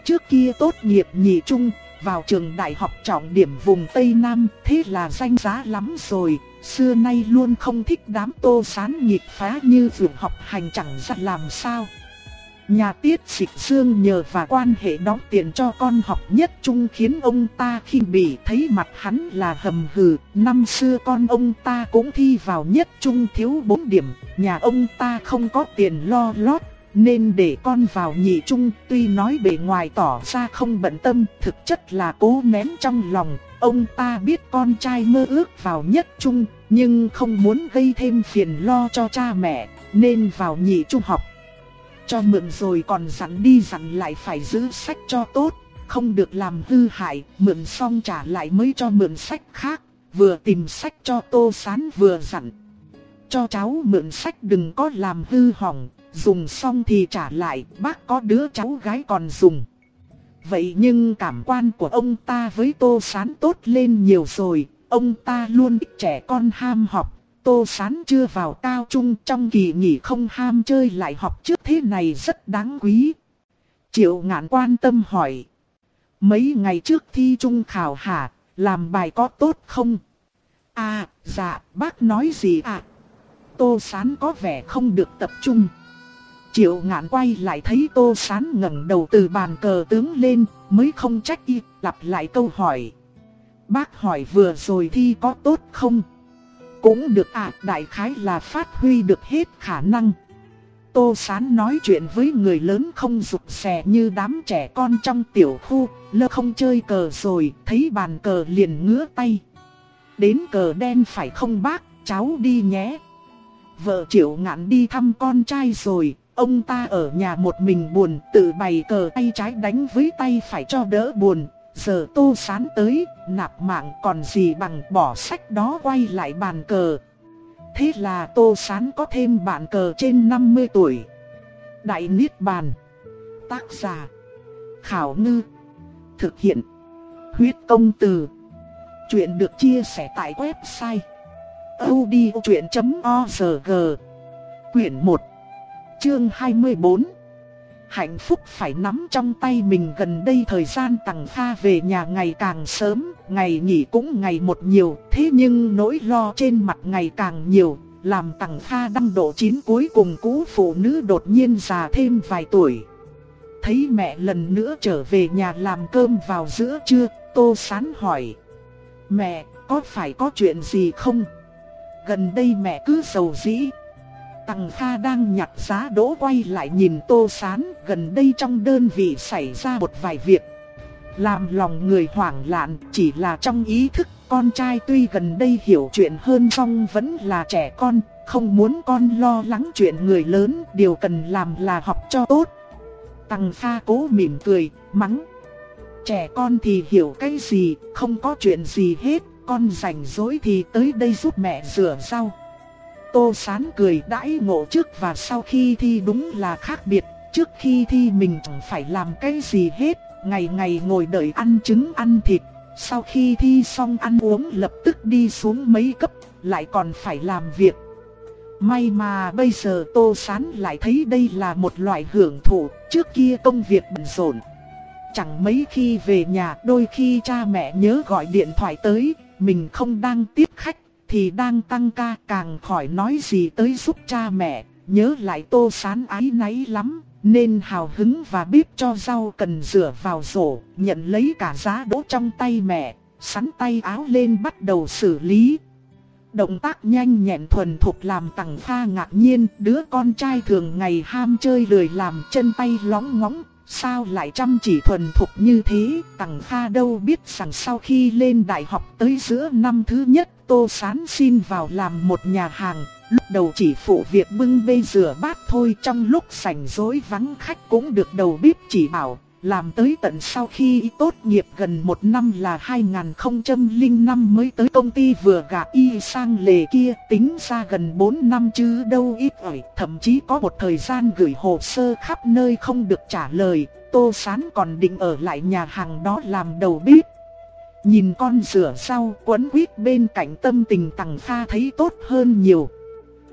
trước kia tốt nghiệp nhị trung, vào trường đại học trọng điểm vùng Tây Nam, thế là danh giá lắm rồi. Xưa nay luôn không thích đám Tô Sán nghịch phá như vượt học hành chẳng ra làm sao. Nhà Tiết Dịch Dương nhờ và quan hệ đóng tiền cho con học nhất trung khiến ông ta khinh bỉ, thấy mặt hắn là hầm hừ. Năm xưa con ông ta cũng thi vào nhất trung thiếu bốn điểm, nhà ông ta không có tiền lo lót nên để con vào nhị trung. Tuy nói bề ngoài tỏ ra không bận tâm, thực chất là cố nén trong lòng. Ông ta biết con trai mơ ước vào nhất trung, nhưng không muốn gây thêm phiền lo cho cha mẹ, nên vào nhị trung học. Cho mượn rồi còn dặn đi dặn lại phải giữ sách cho tốt, không được làm hư hại, mượn xong trả lại mới cho mượn sách khác. Vừa tìm sách cho Tô Sán vừa dặn: cho cháu mượn sách đừng có làm hư hỏng, dùng xong thì trả lại, bác có đứa cháu gái còn dùng. Vậy nhưng cảm quan của ông ta với Tô Sán tốt lên nhiều rồi, ông ta luôn thích trẻ con ham học. Tô Sán chưa vào cao trung, trong kỳ nghỉ không ham chơi lại học trước, thế này rất đáng quý. Triệu Ngạn quan tâm hỏi: mấy ngày trước thi trung khảo hả, làm bài có tốt không? À, dạ, bác nói gì ạ? À? Tô Sán có vẻ không được tập trung. Triệu Ngạn quay lại thấy Tô Sán ngẩng đầu từ bàn cờ tướng lên, mới không trách y, lặp lại câu hỏi: bác hỏi vừa rồi thi có tốt không? Cũng được ạ, à, đại khái là phát huy được hết khả năng. Tô Sán nói chuyện với người lớn không rụt rè như đám trẻ con trong tiểu khu, lơ không chơi cờ rồi, thấy bàn cờ liền ngứa tay. Đến cờ đen phải không bác, cháu đi nhé. Vợ Triệu Ngạn đi thăm con trai rồi, ông ta ở nhà một mình buồn, tự bày cờ tay trái đánh với tay phải cho đỡ buồn. Giờ Tô Sán tới, nạp mạng còn gì bằng bỏ sách đó quay lại bàn cờ. Thế là Tô Sán có thêm bạn cờ trên năm mươi tuổi. Đại Niết Bàn. Tác giả: Khảo Ngư. Thực hiện: Huyết Công Từ. Chuyện được chia sẻ tại website audiochuyện chấm org. Quyển một, chương hai mươi bốn. Hạnh phúc phải nắm trong tay mình. Gần đây thời gian Tằng Kha về nhà ngày càng sớm, ngày nghỉ cũng ngày một nhiều. Thế nhưng nỗi lo trên mặt ngày càng nhiều, làm Tằng Kha đăng độ chín cuối cùng cũ phụ nữ đột nhiên già thêm vài tuổi. Thấy mẹ lần nữa trở về nhà làm cơm vào giữa trưa, Tô Sán hỏi: mẹ, có phải có chuyện gì không? Gần đây mẹ cứ sầu dĩ. Tằng Kha đang nhặt giá đỗ quay lại nhìn Tô Sán. Gần đây trong đơn vị xảy ra một vài việc làm lòng người hoảng loạn. Chỉ là trong ý thức con trai tuy gần đây hiểu chuyện hơn song vẫn là trẻ con, không muốn con lo lắng chuyện người lớn. Điều cần làm là học cho tốt. Tằng Kha cố mỉm cười, mắng: trẻ con thì hiểu cái gì, không có chuyện gì hết. Con rảnh rỗi thì tới đây giúp mẹ rửa rau. Tô Sán cười, đãi ngộ trước và sau khi thi đúng là khác biệt. Trước khi thi mình chẳng phải làm cái gì hết, ngày ngày ngồi đợi ăn trứng ăn thịt. Sau khi thi xong ăn uống lập tức đi xuống mấy cấp, lại còn phải làm việc. May mà bây giờ Tô Sán lại thấy đây là một loại hưởng thụ. Trước kia công việc bận rộn, chẳng mấy khi về nhà. Đôi khi cha mẹ nhớ gọi điện thoại tới, mình không đang tiếp khách thì đang tăng ca, càng khỏi nói gì tới giúp cha mẹ. Nhớ lại Tô Sán áy náy lắm, nên hào hứng và bếp cho rau cần rửa vào rổ, nhận lấy cả giá đỗ trong tay mẹ, sắn tay áo lên bắt đầu xử lý. Động tác nhanh nhẹn thuần thục làm Tằng Kha ngạc nhiên. Đứa con trai thường ngày ham chơi lười làm, chân tay lóng ngóng, sao lại chăm chỉ thuần thục như thế? Tằng Kha đâu biết rằng sau khi lên đại học tới giữa năm thứ nhất, Tô Sán xin vào làm một nhà hàng. Lúc đầu chỉ phụ việc bưng bê rửa bát thôi, trong lúc rảnh rỗi vắng khách cũng được đầu bếp chỉ bảo. Làm tới tận sau khi tốt nghiệp gần một năm là hai nghìn không trăm lẻ năm mới tới công ty vừa gả y sang lề kia. Tính ra gần bốn năm chứ đâu ít ỏi. Thậm chí có một thời gian gửi hồ sơ khắp nơi không được trả lời. Tô Sán còn định ở lại nhà hàng đó làm đầu bếp. Nhìn con rửa rau quấn quýt bên cạnh, tâm tình Tằng Kha thấy tốt hơn nhiều.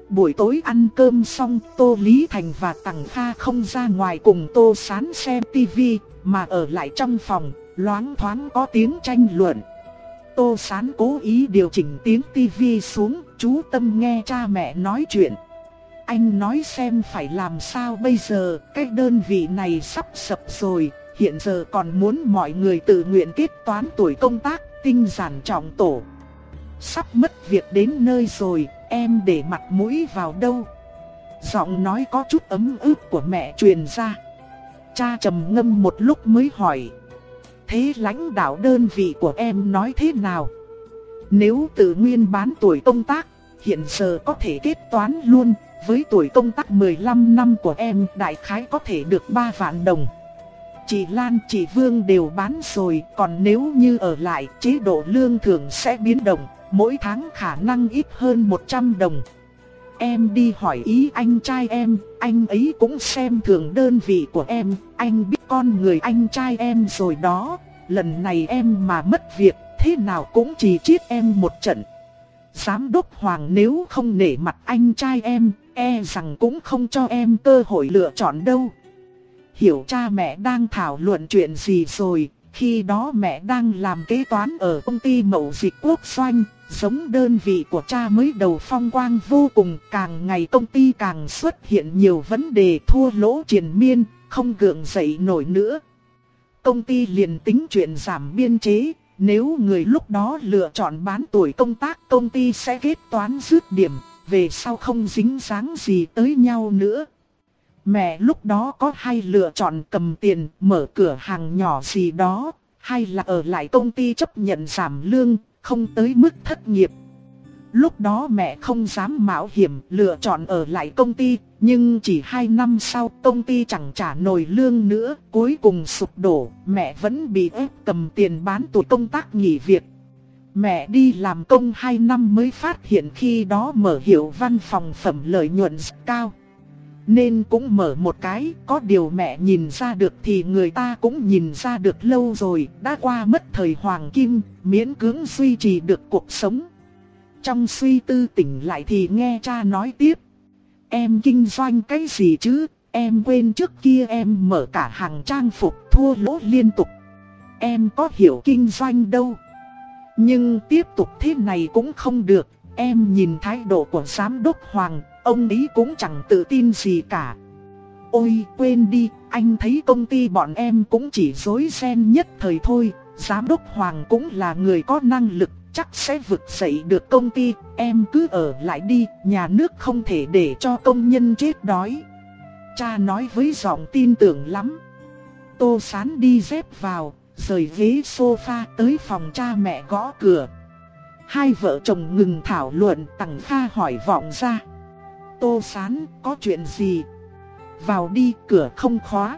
Buổi tối ăn cơm xong, Tô Lý Thành và Tằng Kha không ra ngoài cùng Tô Sán xem tivi, mà ở lại trong phòng, loáng thoáng có tiếng tranh luận. Tô Sán cố ý điều chỉnh tiếng tivi xuống, chú tâm nghe cha mẹ nói chuyện. Anh nói xem phải làm sao bây giờ, cái đơn vị này sắp sập rồi, hiện giờ còn muốn mọi người tự nguyện kết toán tuổi công tác, tinh giản trọng tổ. Sắp mất việc đến nơi rồi, em để mặt mũi vào đâu? Giọng nói có chút ấm ức của mẹ truyền ra. Cha trầm ngâm một lúc mới hỏi. Thế lãnh đạo đơn vị của em nói thế nào? Nếu tự nguyên bán tuổi công tác, hiện giờ có thể kết toán luôn. Với tuổi công tác mười lăm năm của em, đại khái có thể được ba vạn đồng. Chị Lan, chị Vương đều bán rồi, còn nếu như ở lại, chế độ lương thưởng sẽ biến động, mỗi tháng khả năng ít hơn một trăm đồng. Em đi hỏi ý anh trai em, anh ấy cũng xem thường đơn vị của em, anh biết con người anh trai em rồi đó. Lần này em mà mất việc, thế nào cũng chỉ chiết em một trận. Giám đốc Hoàng nếu không nể mặt anh trai em, e rằng cũng không cho em cơ hội lựa chọn đâu. Hiểu cha mẹ đang thảo luận chuyện gì rồi, khi đó mẹ đang làm kế toán ở công ty mậu dịch quốc doanh, giống đơn vị của cha mới đầu phong quang vô cùng, càng ngày công ty càng xuất hiện nhiều vấn đề thua lỗ triền miên, không gượng dậy nổi nữa. Công ty liền tính chuyện giảm biên chế, nếu người lúc đó lựa chọn bán tuổi công tác, công ty sẽ kết toán dứt điểm, về sau không dính dáng gì tới nhau nữa. Mẹ lúc đó có hay lựa chọn cầm tiền mở cửa hàng nhỏ gì đó, hay là ở lại công ty chấp nhận giảm lương, không tới mức thất nghiệp. Lúc đó mẹ không dám mạo hiểm lựa chọn ở lại công ty, nhưng chỉ hai năm sau công ty chẳng trả nổi lương nữa, cuối cùng sụp đổ, mẹ vẫn bị ép cầm tiền bán tuổi công tác nghỉ việc. Mẹ đi làm công hai năm mới phát hiện khi đó mở hiệu văn phòng phẩm lợi nhuận rất cao. Nên cũng mở một cái, có điều mẹ nhìn ra được thì người ta cũng nhìn ra được lâu rồi, đã qua mất thời hoàng kim, miễn cưỡng duy trì được cuộc sống. Trong suy tư tỉnh lại thì nghe cha nói tiếp. Em kinh doanh cái gì chứ, em quên trước kia em mở cả hàng trang phục thua lỗ liên tục. Em có hiểu kinh doanh đâu. Nhưng tiếp tục thế này cũng không được, em nhìn thái độ của giám đốc Hoàng, ông ấy cũng chẳng tự tin gì cả. Ôi quên đi, anh thấy công ty bọn em cũng chỉ rối ren nhất thời thôi, giám đốc Hoàng cũng là người có năng lực, chắc sẽ vực dậy được công ty, em cứ ở lại đi, nhà nước không thể để cho công nhân chết đói. Cha nói với giọng tin tưởng lắm. Tô Sán đi dép vào, rời ghế sofa tới phòng cha mẹ gõ cửa. Hai vợ chồng ngừng thảo luận, Tằng Kha hỏi vọng ra. Tô Sán, có chuyện gì? Vào đi, cửa không khóa.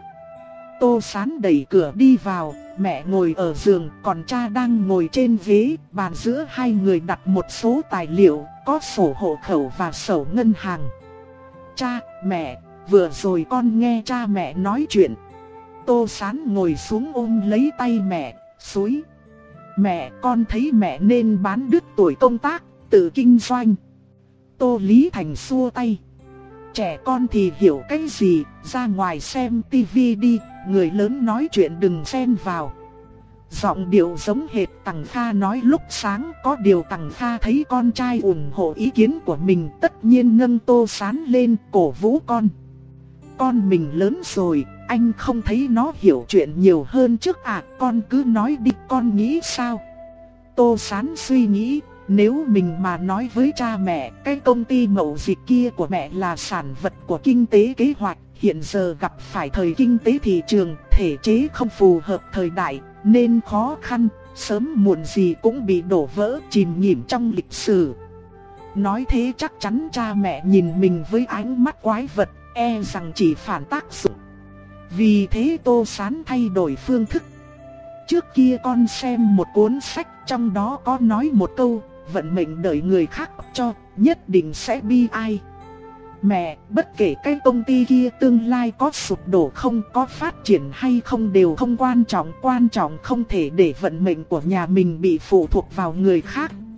Tô Sán đẩy cửa đi vào, mẹ ngồi ở giường, còn cha đang ngồi trên ghế. Bàn giữa hai người đặt một số tài liệu, có sổ hộ khẩu và sổ ngân hàng. Cha, mẹ, vừa rồi con nghe cha mẹ nói chuyện. Tô Sán ngồi xuống ôm lấy tay mẹ, xúi. Mẹ, con thấy mẹ nên bán đứt tuổi công tác, tự kinh doanh. Tô Lý Thành xua tay. Trẻ con thì hiểu cái gì, ra ngoài xem tivi đi, người lớn nói chuyện đừng xen vào. Giọng điệu giống hệt Tằng Kha nói lúc sáng, có điều Tằng Kha thấy con trai ủng hộ ý kiến của mình, tất nhiên nâng Tô Sán lên cổ vũ con. Con mình lớn rồi, anh không thấy nó hiểu chuyện nhiều hơn trước à, con cứ nói đi, con nghĩ sao? Tô Sán suy nghĩ, nếu mình mà nói với cha mẹ, cái công ty mậu dịch kia của mẹ là sản vật của kinh tế kế hoạch, hiện giờ gặp phải thời kinh tế thị trường, thể chế không phù hợp thời đại, nên khó khăn, sớm muộn gì cũng bị đổ vỡ, chìm nghỉm trong lịch sử. Nói thế chắc chắn cha mẹ nhìn mình với ánh mắt quái vật, e rằng chỉ phản tác dụng. Vì thế Tô Sán thay đổi phương thức. Trước kia con xem một cuốn sách, trong đó có nói một câu, vận mệnh đợi người khác cho, nhất định sẽ bi ai. Mẹ, bất kể cái công ty kia tương lai có sụp đổ không, có phát triển hay không đều không quan trọng, quan trọng không thể để vận mệnh của nhà mình bị phụ thuộc vào người khác.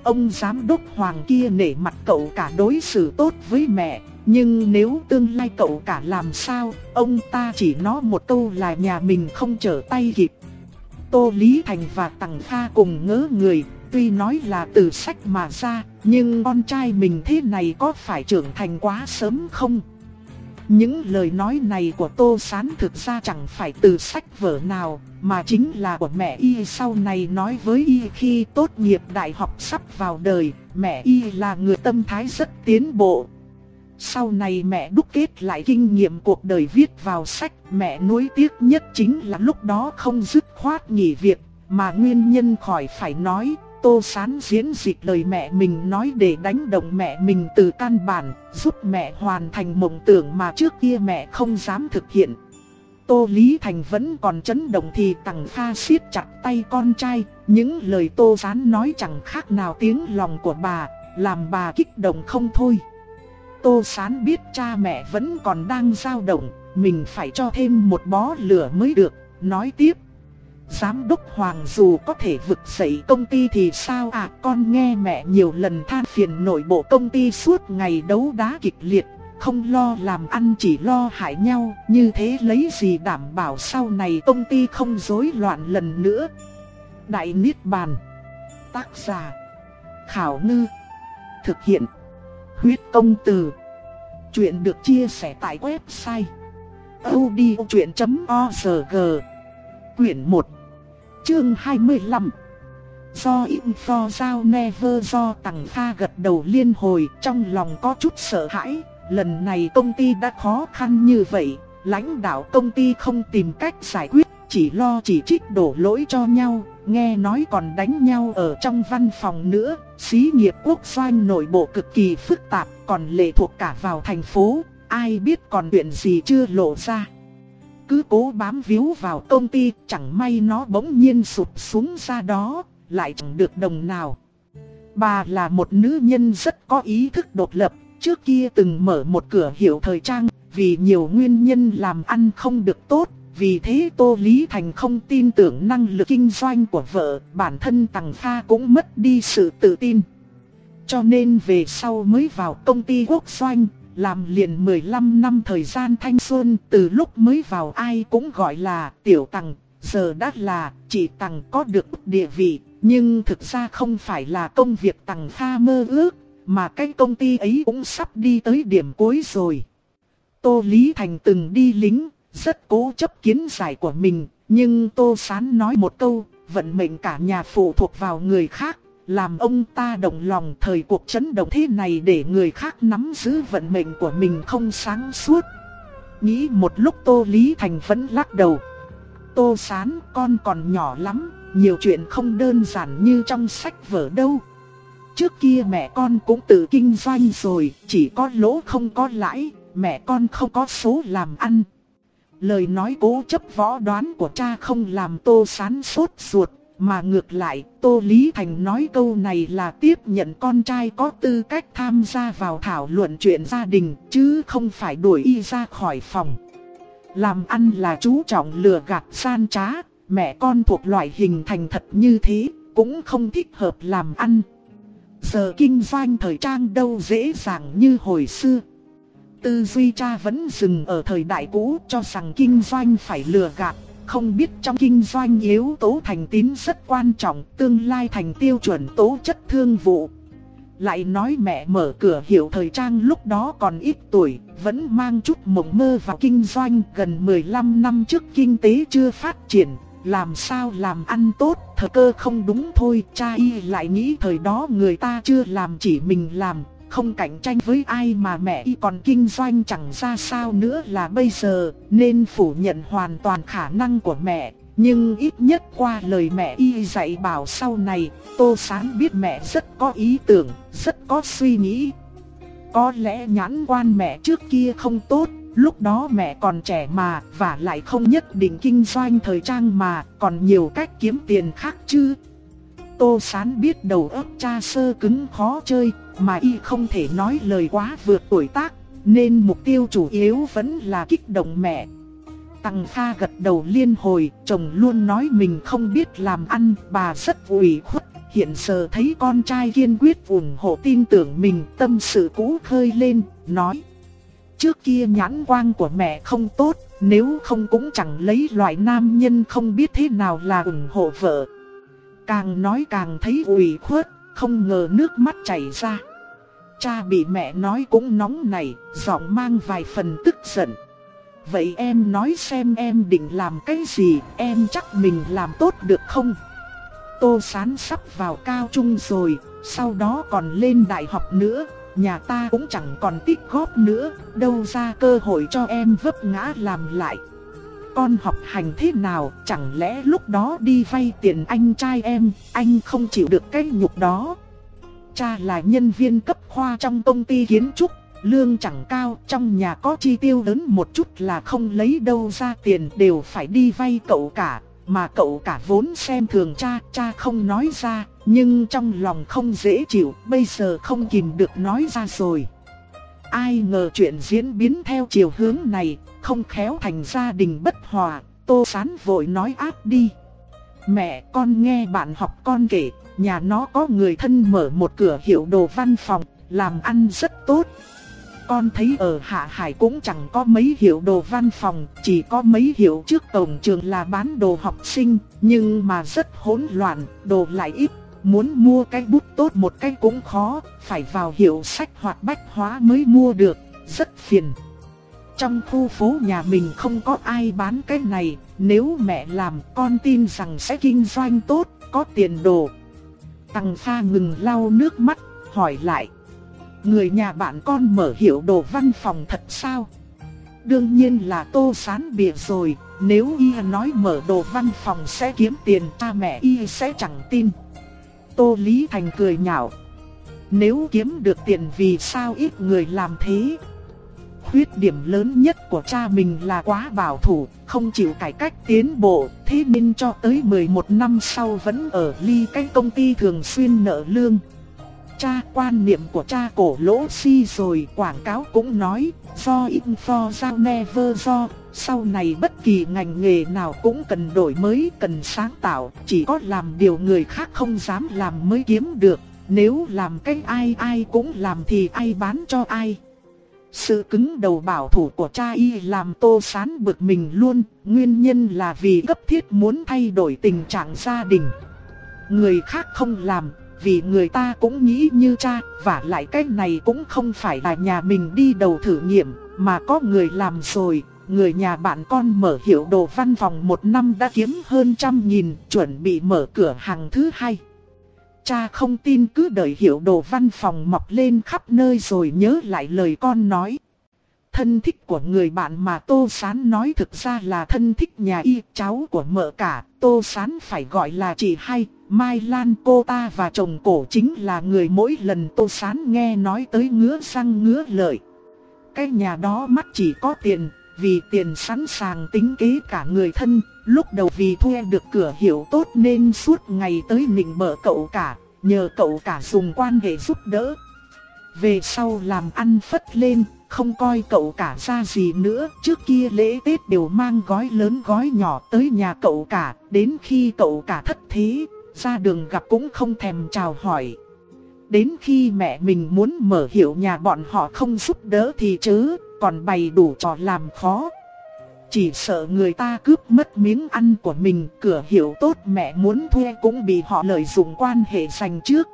ông giám đốc Hoàng kia nể mặt cậu cả đối xử tốt với mẹ. Nhưng nếu tương lai cậu cả làm sao, ông ta chỉ nói một câu là nhà mình không trở tay kịp. Tô Lý Thành và Tằng Kha cùng ngớ người, tuy nói là từ sách mà ra, nhưng con trai mình thế này có phải trưởng thành quá sớm không? Những lời nói này của Tô Sán thực ra chẳng phải từ sách vở nào, mà chính là của mẹ y sau này nói với y khi tốt nghiệp đại học sắp vào đời. Mẹ y là người tâm thái rất tiến bộ. Sau này mẹ đúc kết lại kinh nghiệm cuộc đời viết vào sách. Mẹ nuối tiếc nhất chính là lúc đó không dứt khoát nghỉ việc, mà nguyên nhân khỏi phải nói. Tô Sán diễn dịch lời mẹ mình nói để đánh động mẹ mình từ căn bản, giúp mẹ hoàn thành mộng tưởng mà trước kia mẹ không dám thực hiện. Tô Lý Thành vẫn còn chấn động thì Tằng Kha siết chặt tay con trai. Những lời Tô Sán nói chẳng khác nào tiếng lòng của bà, làm bà kích động không thôi. Tô Sán biết cha mẹ vẫn còn đang dao động, mình phải cho thêm một bó lửa mới được, nói tiếp. Giám đốc Hoàng dù có thể vực dậy công ty thì sao à, con nghe mẹ nhiều lần than phiền nội bộ công ty suốt ngày đấu đá kịch liệt, không lo làm ăn chỉ lo hại nhau, như thế lấy gì đảm bảo sau này công ty không rối loạn lần nữa. Đại Niết Bàn. Tác giả Khảo Ngư. Thực hiện Huyết Công Từ. Chuyện được chia sẻ tại website audiochuyện chấm org. Quyển một. Chương hai mươi lăm. Do info giao never do Tằng Kha gật đầu liên hồi, trong lòng có chút sợ hãi. Lần này công ty đã khó khăn như vậy, lãnh đạo công ty không tìm cách giải quyết, chỉ lo chỉ trích đổ lỗi cho nhau, nghe nói còn đánh nhau ở trong văn phòng nữa. Xí nghiệp quốc doanh nội bộ cực kỳ phức tạp, còn lệ thuộc cả vào thành phố, ai biết còn chuyện gì chưa lộ ra. Cứ cố bám víu vào công ty, chẳng may nó bỗng nhiên sụp xuống ra đó, lại chẳng được đồng nào. Bà là một nữ nhân rất có ý thức độc lập, trước kia từng mở một cửa hiệu thời trang, vì nhiều nguyên nhân làm ăn không được tốt. Vì thế Tô Lý Thành không tin tưởng năng lực kinh doanh của vợ, bản thân Tằng Kha cũng mất đi sự tự tin. Cho nên về sau mới vào công ty quốc doanh, làm liền mười lăm năm thời gian thanh xuân. Từ lúc mới vào ai cũng gọi là Tiểu Tằng, giờ đã là chị Tằng, có được địa vị. Nhưng thực ra không phải là công việc Tằng Kha mơ ước, mà cái công ty ấy cũng sắp đi tới điểm cuối rồi. Tô Lý Thành từng đi lính, rất cố chấp kiến giải của mình, nhưng Tô Sán nói một câu, vận mệnh cả nhà phụ thuộc vào người khác, làm ông ta động lòng. Thời cuộc chấn động thế này để người khác nắm giữ vận mệnh của mình không sáng suốt. Nghĩ một lúc Tô Lý Thành vẫn lắc đầu. Tô Sán, con còn nhỏ lắm, nhiều chuyện không đơn giản như trong sách vở đâu. Trước kia mẹ con cũng tự kinh doanh rồi, chỉ có lỗ không có lãi, mẹ con không có số làm ăn. Lời nói cố chấp võ đoán của cha không làm Tô Sán sốt ruột, mà ngược lại Tô Lý Thành nói câu này là tiếp nhận con trai có tư cách tham gia vào thảo luận chuyện gia đình, chứ không phải đuổi y ra khỏi phòng. Làm ăn là chú trọng lừa gạt gian trá, mẹ con thuộc loại hình thành thật như thế, cũng không thích hợp làm ăn. Giờ kinh doanh thời trang đâu dễ dàng như hồi xưa. Tư duy cha vẫn dừng ở thời đại cũ, cho rằng kinh doanh phải lừa gạt, không biết trong kinh doanh yếu tố thành tín rất quan trọng, tương lai thành tiêu chuẩn tố chất thương vụ. Lại nói mẹ mở cửa hiệu thời trang lúc đó còn ít tuổi, vẫn mang chút mộng mơ vào kinh doanh. Gần mười lăm năm trước kinh tế chưa phát triển, làm sao làm ăn tốt, thời cơ không đúng thôi. Cha y lại nghĩ thời đó người ta chưa làm chỉ mình làm, không cạnh tranh với ai, mà mẹ y còn kinh doanh chẳng ra sao nữa là bây giờ, nên phủ nhận hoàn toàn khả năng của mẹ. Nhưng ít nhất qua lời mẹ y dạy bảo sau này, Tô Sán biết mẹ rất có ý tưởng, rất có suy nghĩ. Có lẽ nhãn quan mẹ trước kia không tốt, lúc đó mẹ còn trẻ mà, và lại không nhất định kinh doanh thời trang mà, còn nhiều cách kiếm tiền khác chứ. Tô Sán biết đầu óc cha sơ cứng khó chơi, mà y không thể nói lời quá vượt tuổi tác, nên mục tiêu chủ yếu vẫn là kích động mẹ. Tằng Kha gật đầu liên hồi, chồng luôn nói mình không biết làm ăn, bà rất ủy khuất, hiện giờ thấy con trai kiên quyết ủng hộ tin tưởng mình, tâm sự cũ khơi lên, nói. Trước kia nhãn quang của mẹ không tốt, nếu không cũng chẳng lấy loại nam nhân không biết thế nào là ủng hộ vợ. Càng nói càng thấy ủy khuất, không ngờ nước mắt chảy ra. Cha bị mẹ nói cũng nóng nảy, giọng mang vài phần tức giận. Vậy em nói xem em định làm cái gì, em chắc mình làm tốt được không? Tô Sán sắp vào cao trung rồi, sau đó còn lên đại học nữa, nhà ta cũng chẳng còn tích góp nữa, đâu ra cơ hội cho em vấp ngã làm lại. Con học hành thế nào, chẳng lẽ lúc đó đi vay tiền anh trai em, anh không chịu được cái nhục đó. Cha là nhân viên cấp khoa trong công ty kiến trúc, lương chẳng cao, trong nhà có chi tiêu lớn một chút là không lấy đâu ra tiền, đều phải đi vay cậu cả. Mà cậu cả vốn xem thường cha, cha không nói ra, nhưng trong lòng không dễ chịu, bây giờ không kìm được nói ra rồi. Ai ngờ chuyện diễn biến theo chiều hướng này, không khéo thành gia đình bất hòa. Tô Sán vội nói áp đi. Mẹ, con nghe bạn học con kể, nhà nó có người thân mở một cửa hiệu đồ văn phòng, làm ăn rất tốt. Con thấy ở Hạ Hải cũng chẳng có mấy hiệu đồ văn phòng, chỉ có mấy hiệu trước cổng trường là bán đồ học sinh, nhưng mà rất hỗn loạn, đồ lại ít, muốn mua cái bút tốt một cái cũng khó, phải vào hiệu sách hoặc bách hóa mới mua được, rất phiền. Trong khu phố nhà mình không có ai bán cái này, nếu mẹ làm con tin rằng sẽ kinh doanh tốt, có tiền đồ. Tằng Pha ngừng lau nước mắt, hỏi lại. Người nhà bạn con mở hiệu đồ văn phòng thật sao? Đương nhiên là Tô Sán bịa rồi, nếu y nói mở đồ văn phòng sẽ kiếm tiền, cha mẹ y sẽ chẳng tin. Tô Lý Thành cười nhạo. Nếu kiếm được tiền vì sao ít người làm thế? Khuyết điểm lớn nhất của cha mình là quá bảo thủ, không chịu cải cách tiến bộ, thế nên cho tới mười một năm sau vẫn ở ly cái công ty thường xuyên nợ lương. Cha, quan niệm của cha cổ lỗ si rồi, quảng cáo cũng nói, do info giao never do, sau này bất kỳ ngành nghề nào cũng cần đổi mới, cần sáng tạo, chỉ có làm điều người khác không dám làm mới kiếm được, nếu làm cái ai ai cũng làm thì ai bán cho ai. Sự cứng đầu bảo thủ của cha y làm Tô Sán bực mình luôn, nguyên nhân là vì cấp thiết muốn thay đổi tình trạng gia đình. Người khác không làm, vì người ta cũng nghĩ như cha, và lại cái này cũng không phải là nhà mình đi đầu thử nghiệm, mà có người làm rồi. Người nhà bạn con mở hiệu đồ văn phòng một năm đã kiếm hơn trăm nghìn, chuẩn bị mở cửa hàng thứ hai. Cha không tin cứ đợi hiệu đồ văn phòng mọc lên khắp nơi rồi nhớ lại lời con nói. Thân thích của người bạn mà Tô Sán nói thực ra là thân thích nhà y, cháu của mợ cả. Tô Sán phải gọi là chị hai, Mai Lan. Cô ta và chồng cổ chính là người mỗi lần Tô Sán nghe nói tới ngứa răng ngứa lợi. Cái nhà đó mắt chỉ có tiền, vì tiền sẵn sàng tính kế cả người thân. Lúc đầu vì thuê được cửa hiệu tốt nên suốt ngày tới nịnh bợ cậu cả, nhờ cậu cả dùng quan hệ giúp đỡ. Về sau làm ăn phất lên, không coi cậu cả ra gì nữa. Trước kia lễ Tết đều mang gói lớn gói nhỏ tới nhà cậu cả, đến khi cậu cả thất thế, ra đường gặp cũng không thèm chào hỏi. Đến khi mẹ mình muốn mở hiệu nhà bọn họ không giúp đỡ thì chớ, còn bày đủ trò làm khó. Chỉ sợ người ta cướp mất miếng ăn của mình, cửa hiệu tốt mẹ muốn thuê cũng bị họ lợi dụng quan hệ giành trước.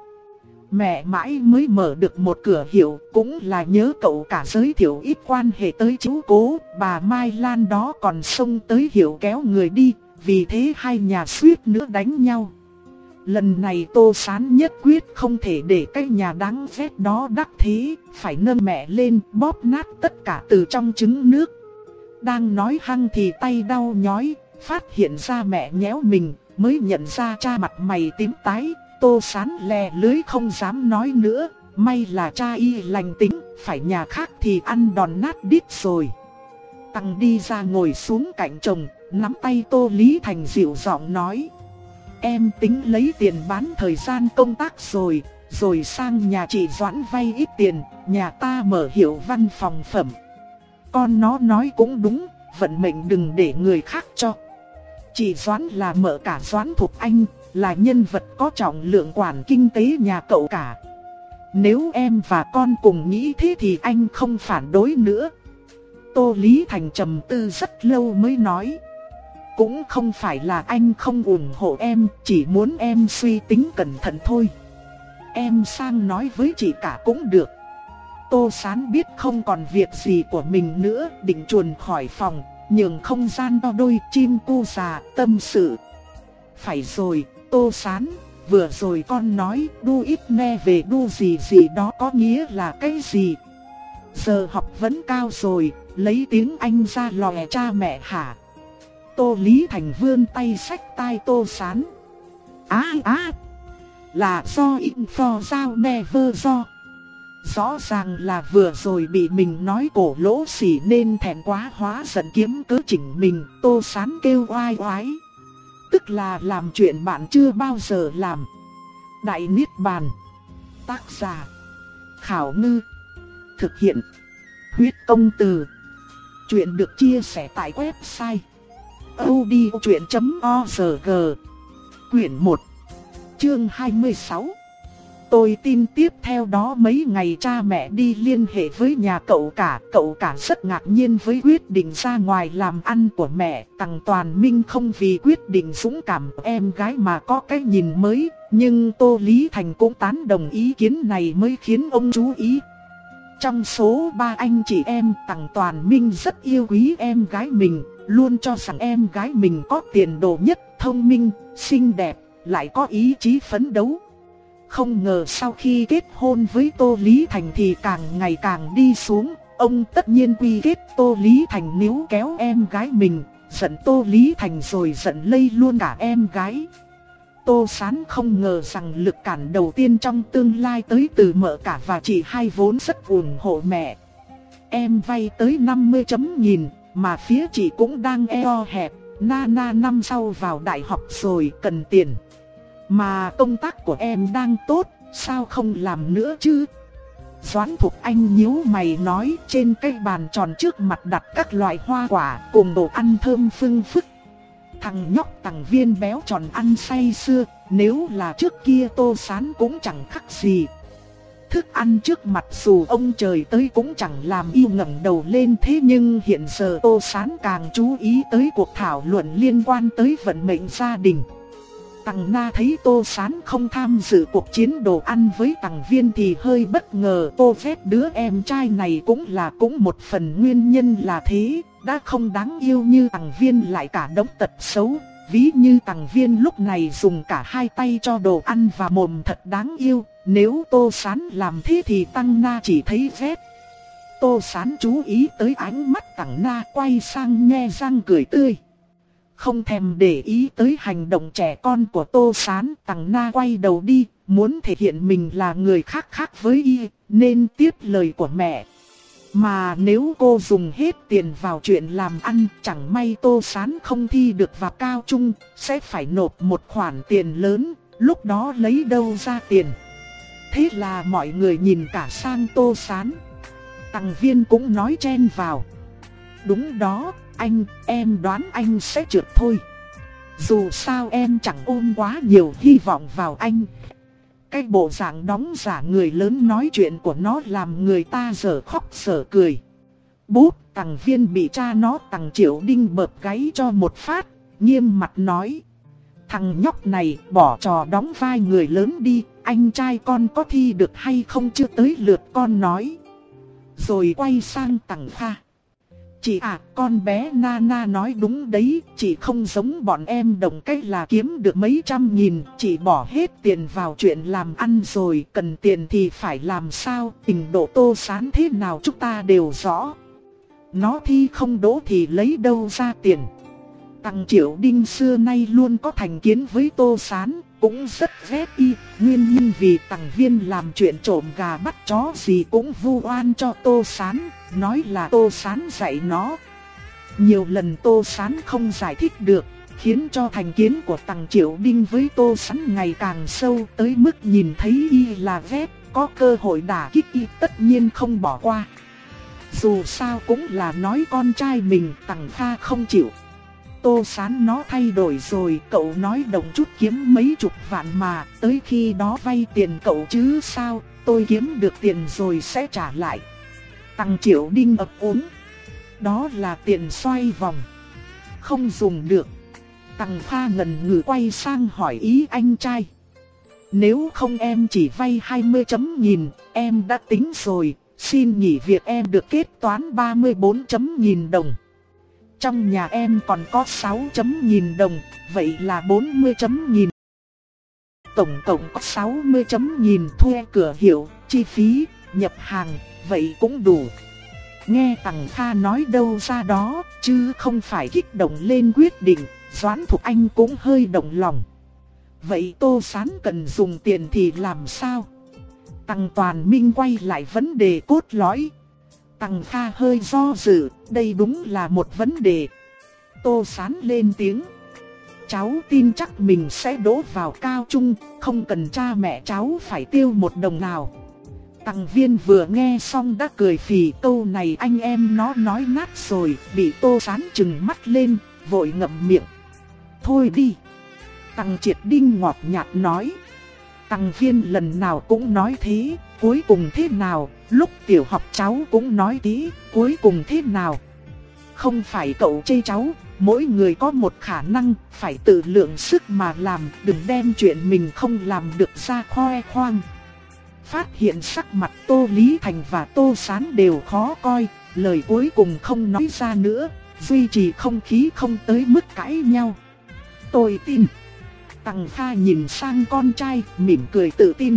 Mẹ mãi mới mở được một cửa hiệu, cũng là nhớ cậu cả giới thiệu ít quan hệ tới chiếu cố. Bà Mai Lan đó còn xông tới hiệu kéo người đi, vì thế hai nhà suýt nữa đánh nhau. Lần này Tô Sán nhất quyết không thể để cái nhà đáng ghét đó đắc thế, phải nâng mẹ lên bóp nát tất cả từ trong trứng nước. Đang nói hăng thì tay đau nhói, phát hiện ra mẹ nhéo mình, mới nhận ra cha mặt mày tím tái. Tô Sán lè lưới không dám nói nữa, may là cha y lành tính, phải nhà khác thì ăn đòn nát đít rồi. Tăng đi ra ngồi xuống cạnh chồng, nắm tay Tô Lý Thành dịu giọng nói. Em tính lấy tiền bán thời gian công tác rồi, rồi sang nhà chị Doãn vay ít tiền, nhà ta mở hiệu văn phòng phẩm. Con nó nói cũng đúng, vận mệnh đừng để người khác cho. Chị Doãn là mợ cả Doãn Thục Anh, là nhân vật có trọng lượng quản kinh tế nhà cậu cả. Nếu em và con cùng nghĩ thế thì anh không phản đối nữa. Tô Lý Thành trầm tư rất lâu mới nói. Cũng không phải là anh không ủng hộ em, chỉ muốn em suy tính cẩn thận thôi. Em sang nói với chị cả cũng được. Tô Sán biết không còn việc gì của mình nữa, định chuồn khỏi phòng, nhường không gian cho đôi chim cu già tâm sự. Phải rồi, Tô Sán, vừa rồi con nói đu ít nghe về đu gì gì đó có nghĩa là cái gì? Giờ học vẫn cao rồi, lấy tiếng Anh ra lòe cha mẹ hả? Tô Lý Thành vươn tay xách tai Tô Sán. Á á, là do info giao never do. Rõ ràng là vừa rồi bị mình nói cổ lỗ xỉ nên thẹn quá hóa giận kiếm cớ chỉnh mình. Tô Sán kêu oai oái. Tức là làm chuyện bạn chưa bao giờ làm. Đại Niết Bàn. Tác giả Khảo Ngư. Thực hiện Huyết Công Từ. Chuyện được chia sẻ tại website audiochuyện chấm org. Quyển một, chương hai mươi sáu. Tôi tin tiếp theo đó mấy ngày cha mẹ đi liên hệ với nhà cậu cả. Cậu cả rất ngạc nhiên với quyết định ra ngoài làm ăn của mẹ. Tằng Toàn Minh không vì quyết định dũng cảm em gái mà có cái nhìn mới. Nhưng Tô Lý Thành cũng tán đồng ý kiến này mới khiến ông chú ý. Trong số ba anh chị em, Tằng Toàn Minh rất yêu quý em gái mình. Luôn cho rằng em gái mình có tiền đồ nhất, thông minh, xinh đẹp, lại có ý chí phấn đấu. Không ngờ sau khi kết hôn với Tô Lý Thành thì càng ngày càng đi xuống. Ông tất nhiên quy kết Tô Lý Thành níu kéo em gái mình, giận Tô Lý Thành rồi giận lây luôn cả em gái. Tô Sán không ngờ rằng lực cản đầu tiên trong tương lai tới từ mợ cả và chị hai vốn rất ủng hộ mẹ. Em vay tới năm mươi chấm nghìn, mà phía chị cũng đang eo hẹp, Nana năm sau vào đại học rồi cần tiền. Mà công tác của em đang tốt, sao không làm nữa chứ? Doãn Thục Anh nhíu mày nói, trên cái bàn tròn trước mặt đặt các loại hoa quả cùng đồ ăn thơm phưng phức. Thằng nhóc Tằng Viên béo tròn ăn say sưa, nếu là trước kia Tô Sán cũng chẳng khác gì. Thức ăn trước mặt dù ông trời tới cũng chẳng làm yêu ngẩng đầu lên, thế nhưng hiện giờ Tô Sán càng chú ý tới cuộc thảo luận liên quan tới vận mệnh gia đình. Tằng Na thấy Tô Sán không tham dự cuộc chiến đồ ăn với Tằng Viên thì hơi bất ngờ. Tô phép đứa em trai này cũng là cũng một phần nguyên nhân là thế. Đã không đáng yêu như Tằng Viên lại cả đống tật xấu. Ví như Tằng Viên lúc này dùng cả hai tay cho đồ ăn và mồm thật đáng yêu. Nếu Tô Sán làm thế thì Tằng Na chỉ thấy ghét. Tô Sán chú ý tới ánh mắt Tằng Na, quay sang nhe răng cười tươi. Không thèm để ý tới hành động trẻ con của Tô Sán, Tằng Na quay đầu đi, muốn thể hiện mình là người khác khác với y, nên tiếp lời của mẹ. Mà nếu cô dùng hết tiền vào chuyện làm ăn, chẳng may Tô Sán không thi được vào cao trung, sẽ phải nộp một khoản tiền lớn, lúc đó lấy đâu ra tiền. Thế là mọi người nhìn cả sang Tô Sán. Tằng Viên cũng nói chen vào. Đúng đó, anh, em đoán anh sẽ trượt thôi. Dù sao em chẳng ôm quá nhiều hy vọng vào anh. Cái bộ dạng đóng giả người lớn nói chuyện của nó làm người ta dở khóc dở cười. Bút, Tằng Viên bị cha nó Tằng Triệu Đinh bợp gáy cho một phát, nghiêm mặt nói. Thằng nhóc này bỏ trò đóng vai người lớn đi, anh trai con có thi được hay không chưa tới lượt con nói. Rồi quay sang Tằng Kha. Chị à, con bé Nana nói đúng đấy, chị không giống bọn em đồng cách là kiếm được mấy trăm nghìn, chị bỏ hết tiền vào chuyện làm ăn rồi, cần tiền thì phải làm sao, trình độ Tô Sán thế nào chúng ta đều rõ. Nó thi không đỗ thì lấy đâu ra tiền. Tằng Triệu Đinh xưa nay luôn có thành kiến với Tô Sán, cũng rất ghét y, nguyên nhân vì Tằng Viên làm chuyện trộm gà bắt chó gì cũng vu oan cho Tô Sán, nói là Tô Sán dạy nó. Nhiều lần Tô Sán không giải thích được, khiến cho thành kiến của Tằng Triệu Đinh với Tô Sán ngày càng sâu tới mức nhìn thấy y là ghét, có cơ hội đả kích y tất nhiên không bỏ qua. Dù sao cũng là nói con trai mình, Tằng Kha không chịu. Tô Sán nó thay đổi rồi, cậu nói động chút kiếm mấy chục vạn mà, tới khi đó vay tiền cậu chứ sao, tôi kiếm được tiền rồi sẽ trả lại. Tăng Triệu Đinh ấp úng. Đó là tiền xoay vòng. Không dùng được. Tăng Kha ngần ngừ quay sang hỏi ý anh trai. Nếu không em chỉ vay hai mươi chấm nghìn, em đã tính rồi, xin nghỉ việc em được kết toán ba mươi bốn chấm nghìn đồng. Trong nhà em còn có sáu chấm nghìn đồng, vậy là bốn mươi chấm nghìn. Tổng cộng có sáu mươi chấm nghìn thuê cửa hiệu, chi phí, nhập hàng, vậy cũng đủ. Nghe Tằng Kha nói đâu ra đó, chứ không phải kích động lên quyết định, Doãn Thục Anh cũng hơi động lòng. Vậy Tô Sán cần dùng tiền thì làm sao? Tằng Toàn Minh quay lại vấn đề cốt lõi. Tằng Kha hơi do dự, đây đúng là một vấn đề. Tô Sán lên tiếng. Cháu tin chắc mình sẽ đỗ vào cao trung, không cần cha mẹ cháu phải tiêu một đồng nào. Tằng Viên vừa nghe xong đã cười phì, câu này anh em nó nói nát rồi, bị Tô Sán trừng mắt lên, vội ngậm miệng. Thôi đi. Tằng Triệt Đinh ngọt nhạt nói. Tằng Viên lần nào cũng nói thế, cuối cùng thế nào, lúc tiểu học cháu cũng nói thế, cuối cùng thế nào. Không phải cậu chê cháu, mỗi người có một khả năng, phải tự lượng sức mà làm, đừng đem chuyện mình không làm được ra khoe khoang. Phát hiện sắc mặt Tô Lý Thành và Tô Sán đều khó coi, lời cuối cùng không nói ra nữa, duy trì không khí không tới mức cãi nhau. Tôi tin. Tằng Kha nhìn sang con trai, mỉm cười tự tin.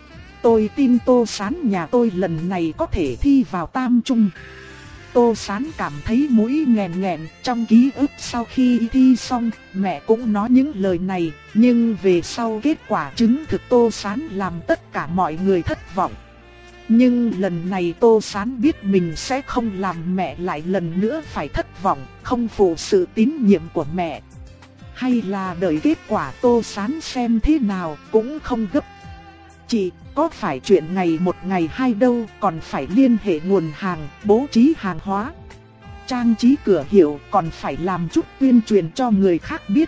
Tôi tin Tô Sán nhà tôi lần này có thể thi vào tam trung. Tô Sán cảm thấy mũi nghẹn nghẹn, trong ký ức sau khi thi xong, mẹ cũng nói những lời này, nhưng về sau kết quả chứng thực Tô Sán làm tất cả mọi người thất vọng. Nhưng lần này Tô Sán biết mình sẽ không làm mẹ lại lần nữa phải thất vọng, không phụ sự tín nhiệm của mẹ. Hay là đợi kết quả Tô Sán xem thế nào cũng không gấp. Chị, có phải chuyện ngày một ngày hai đâu, còn phải liên hệ nguồn hàng, bố trí hàng hóa, trang trí cửa hiệu, còn phải làm chút tuyên truyền cho người khác biết.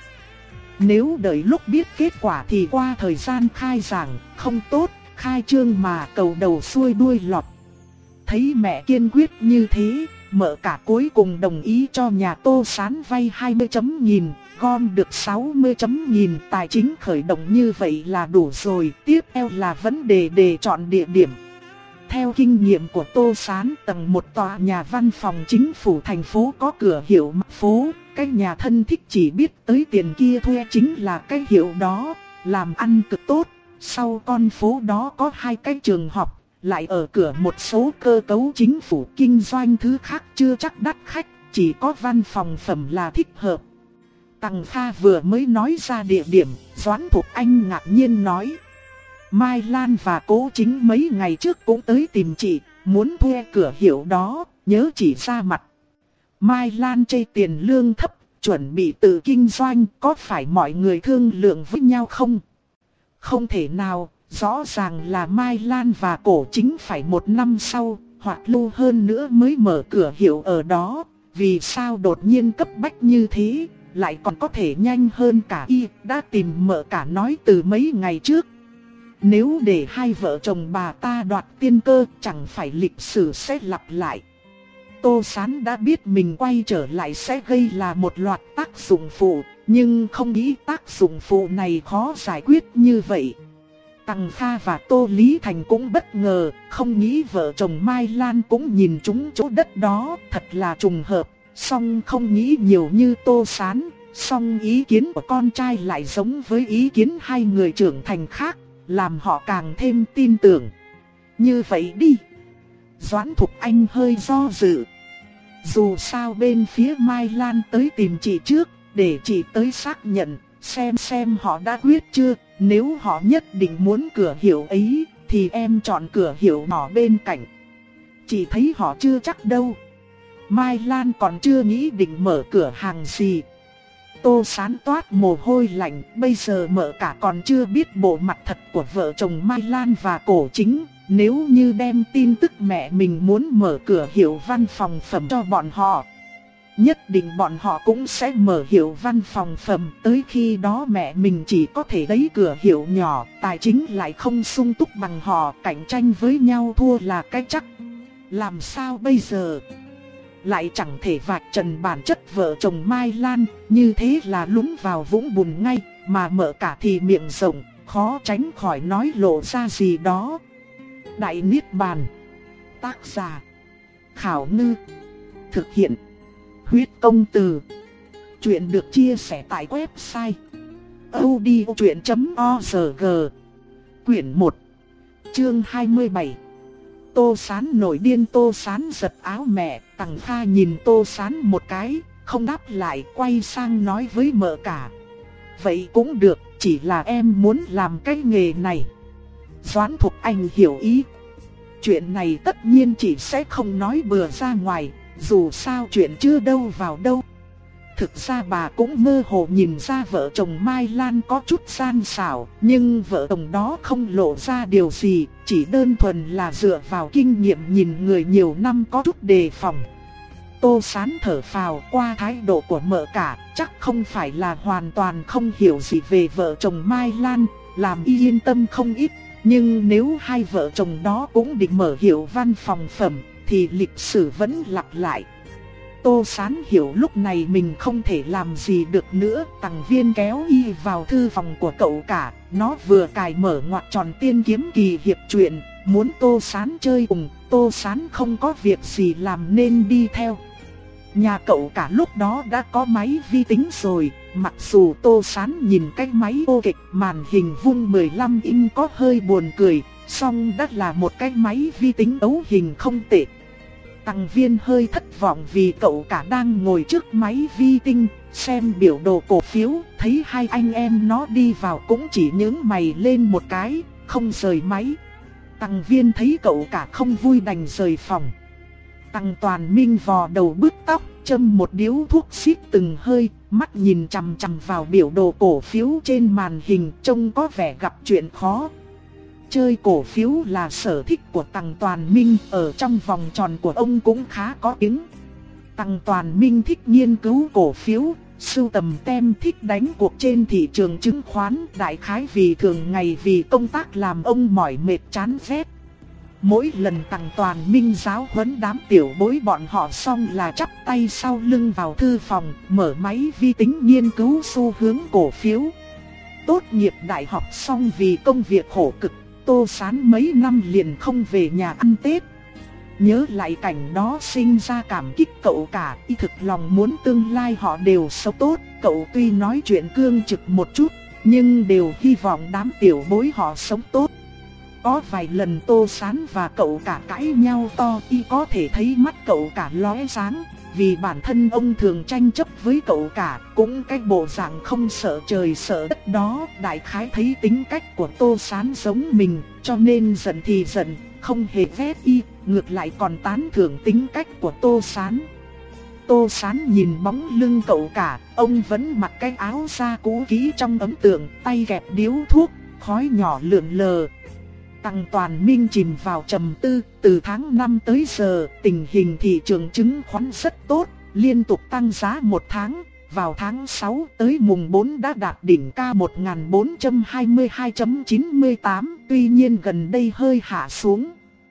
Nếu đợi lúc biết kết quả thì qua thời gian khai giảng, không tốt, khai trương mà cầu đầu xuôi đuôi lọt. Thấy mẹ kiên quyết như thế, mợ cả cuối cùng đồng ý cho nhà Tô Sán vay hai mươi chấm nghìn, gom được sáu mươi chấm nghìn, tài chính khởi động như vậy là đủ rồi, tiếp theo là vấn đề để chọn địa điểm. Theo kinh nghiệm của Tô Sán, tầng một tòa nhà văn phòng chính phủ thành phố có cửa hiệu mặt phố, cái nhà thân thích chỉ biết tới tiền kia thuê chính là cái hiệu đó, làm ăn cực tốt. Sau con phố đó có hai cái trường học, lại ở cửa một số cơ cấu chính phủ kinh doanh thứ khác chưa chắc đắt khách, chỉ có văn phòng phẩm là thích hợp. Tằng Kha vừa mới nói ra địa điểm, Doãn Thục Anh ngạc nhiên nói. Mai Lan và Cố Chính mấy ngày trước cũng tới tìm chị, muốn thuê cửa hiệu đó, nhớ chỉ ra mặt. Mai Lan chê tiền lương thấp, chuẩn bị tự kinh doanh, có phải mọi người thương lượng với nhau không? Không thể nào, rõ ràng là Mai Lan và Cố Chính phải một năm sau, hoặc lâu hơn nữa mới mở cửa hiệu ở đó, vì sao đột nhiên cấp bách như thế? Lại còn có thể nhanh hơn cả y, đã tìm mợ cả nói từ mấy ngày trước. Nếu để hai vợ chồng bà ta đoạt tiên cơ, chẳng phải lịch sử sẽ lặp lại. Tô Sán đã biết mình quay trở lại sẽ gây là một loạt tác dụng phụ, nhưng không nghĩ tác dụng phụ này khó giải quyết như vậy. Tằng Kha và Tô Lý Thành cũng bất ngờ, không nghĩ vợ chồng Mai Lan cũng nhìn trúng chỗ đất đó, thật là trùng hợp. Song không nghĩ nhiều như Tô Sán, song ý kiến của con trai lại giống với ý kiến hai người trưởng thành khác, làm họ càng thêm tin tưởng. Như vậy đi. Doãn Thục Anh hơi do dự. Dù sao bên phía Mai Lan tới tìm chị trước, để chị tới xác nhận, xem xem họ đã quyết chưa. Nếu họ nhất định muốn cửa hiệu ấy, thì em chọn cửa hiệu nhỏ bên cạnh. Chị thấy họ chưa chắc đâu. Mai Lan còn chưa nghĩ định mở cửa hàng gì. Tô Sán toát mồ hôi lạnh, bây giờ mợ cả còn chưa biết bộ mặt thật của vợ chồng Mai Lan và Cố Chính. Nếu như đem tin tức mẹ mình muốn mở cửa hiệu văn phòng phẩm cho bọn họ, nhất định bọn họ cũng sẽ mở hiệu văn phòng phẩm. Tới khi đó mẹ mình chỉ có thể lấy cửa hiệu nhỏ, tài chính lại không sung túc bằng họ, cạnh tranh với nhau thua là cái chắc. Làm sao bây giờ? Lại chẳng thể vạch trần bản chất vợ chồng Mai Lan, như thế là lún vào vũng bùn ngay, mà Mợ Cả thì miệng rộng, khó tránh khỏi nói lộ ra gì đó. Đại Niết Bàn. Tác giả Khảo Ngư. Thực hiện Huyết Công Từ. Chuyện được chia sẻ tại website audiochuyện chấm org. Quyển một, chương hai mươi bảy. Tô Sán nổi điên. Tô Sán giật áo mẹ. Tằng Kha nhìn Tô Sán một cái, không đáp lại, quay sang nói với Mợ Cả: vậy cũng được, chỉ là em muốn làm cái nghề này. Doãn Thục Anh hiểu ý. Chuyện này tất nhiên chị sẽ không nói bừa ra ngoài, dù sao chuyện chưa đâu vào đâu. Thực ra bà cũng mơ hồ nhìn ra vợ chồng Mai Lan có chút gian xảo, nhưng vợ chồng đó không lộ ra điều gì, chỉ đơn thuần là dựa vào kinh nghiệm nhìn người nhiều năm có chút đề phòng. Tô Sán thở phào, qua thái độ của Mợ Cả, chắc không phải là hoàn toàn không hiểu gì về vợ chồng Mai Lan, làm y yên tâm không ít. Nhưng nếu hai vợ chồng đó cũng định mở hiệu văn phòng phẩm, thì lịch sử vẫn lặp lại. Tô Sán hiểu lúc này mình không thể làm gì được nữa. Tằng Viên kéo y vào thư phòng của cậu cả. Nó vừa cài mở ngoặc tròn tiên kiếm kỳ hiệp truyện, muốn Tô Sán chơi cùng. Tô Sán không có việc gì làm nên đi theo. Nhà cậu cả lúc đó đã có máy vi tính rồi. Mặc dù Tô Sán nhìn cái máy ô kịch màn hình vuông mười lăm inch có hơi buồn cười, song đã là một cái máy vi tính ấu hình không tệ. Tằng Viên hơi thất vọng vì cậu cả đang ngồi trước máy vi tính, xem biểu đồ cổ phiếu, thấy hai anh em nó đi vào cũng chỉ nhướng mày lên một cái, không rời máy. Tằng Viên thấy cậu cả không vui đành rời phòng. Tằng Toàn Minh vò đầu bứt tóc, châm một điếu thuốc xít từng hơi, mắt nhìn chằm chằm vào biểu đồ cổ phiếu trên màn hình, trông có vẻ gặp chuyện khó. Chơi cổ phiếu là sở thích của Tằng Toàn Minh, ở trong vòng tròn của ông cũng khá có tiếng. Tằng Toàn Minh thích nghiên cứu cổ phiếu, sưu tầm tem, thích đánh cuộc trên thị trường chứng khoán, đại khái vì thường ngày vì công tác làm ông mỏi mệt chán ghét. Mỗi lần Tằng Toàn Minh giáo huấn đám tiểu bối bọn họ xong là chắp tay sau lưng vào thư phòng, mở máy vi tính nghiên cứu xu hướng cổ phiếu. Tốt nghiệp đại học xong vì công việc khổ cực, Tô Sán mấy năm liền không về nhà ăn Tết. Nhớ lại cảnh đó sinh ra cảm kích cậu cả, y thực lòng muốn tương lai họ đều sống tốt. Cậu tuy nói chuyện cương trực một chút, nhưng đều hy vọng đám tiểu bối họ sống tốt. Có vài lần Tô Sán và cậu cả cãi nhau to, y có thể thấy mắt cậu cả lóe sáng. Vì bản thân ông thường tranh chấp với cậu cả, cũng cái bộ dạng không sợ trời sợ đất đó. Đại khái thấy tính cách của Tô Sán giống mình, cho nên giận thì giận, không hề ghét y, ngược lại còn tán thưởng tính cách của Tô Sán. Tô Sán nhìn bóng lưng cậu cả, ông vẫn mặc cái áo da cũ kỹ trong ấn tượng, tay kẹp điếu thuốc, khói nhỏ lượn lờ. Tằng Toàn Minh chìm vào trầm tư, từ tháng năm tới giờ, tình hình thị trường chứng khoán rất tốt, liên tục tăng giá một tháng, vào tháng sáu tới mùng bốn đã đạt đỉnh cao một nghìn bốn trăm hai mươi hai phẩy chín mươi tám, tuy nhiên gần đây hơi hạ xuống.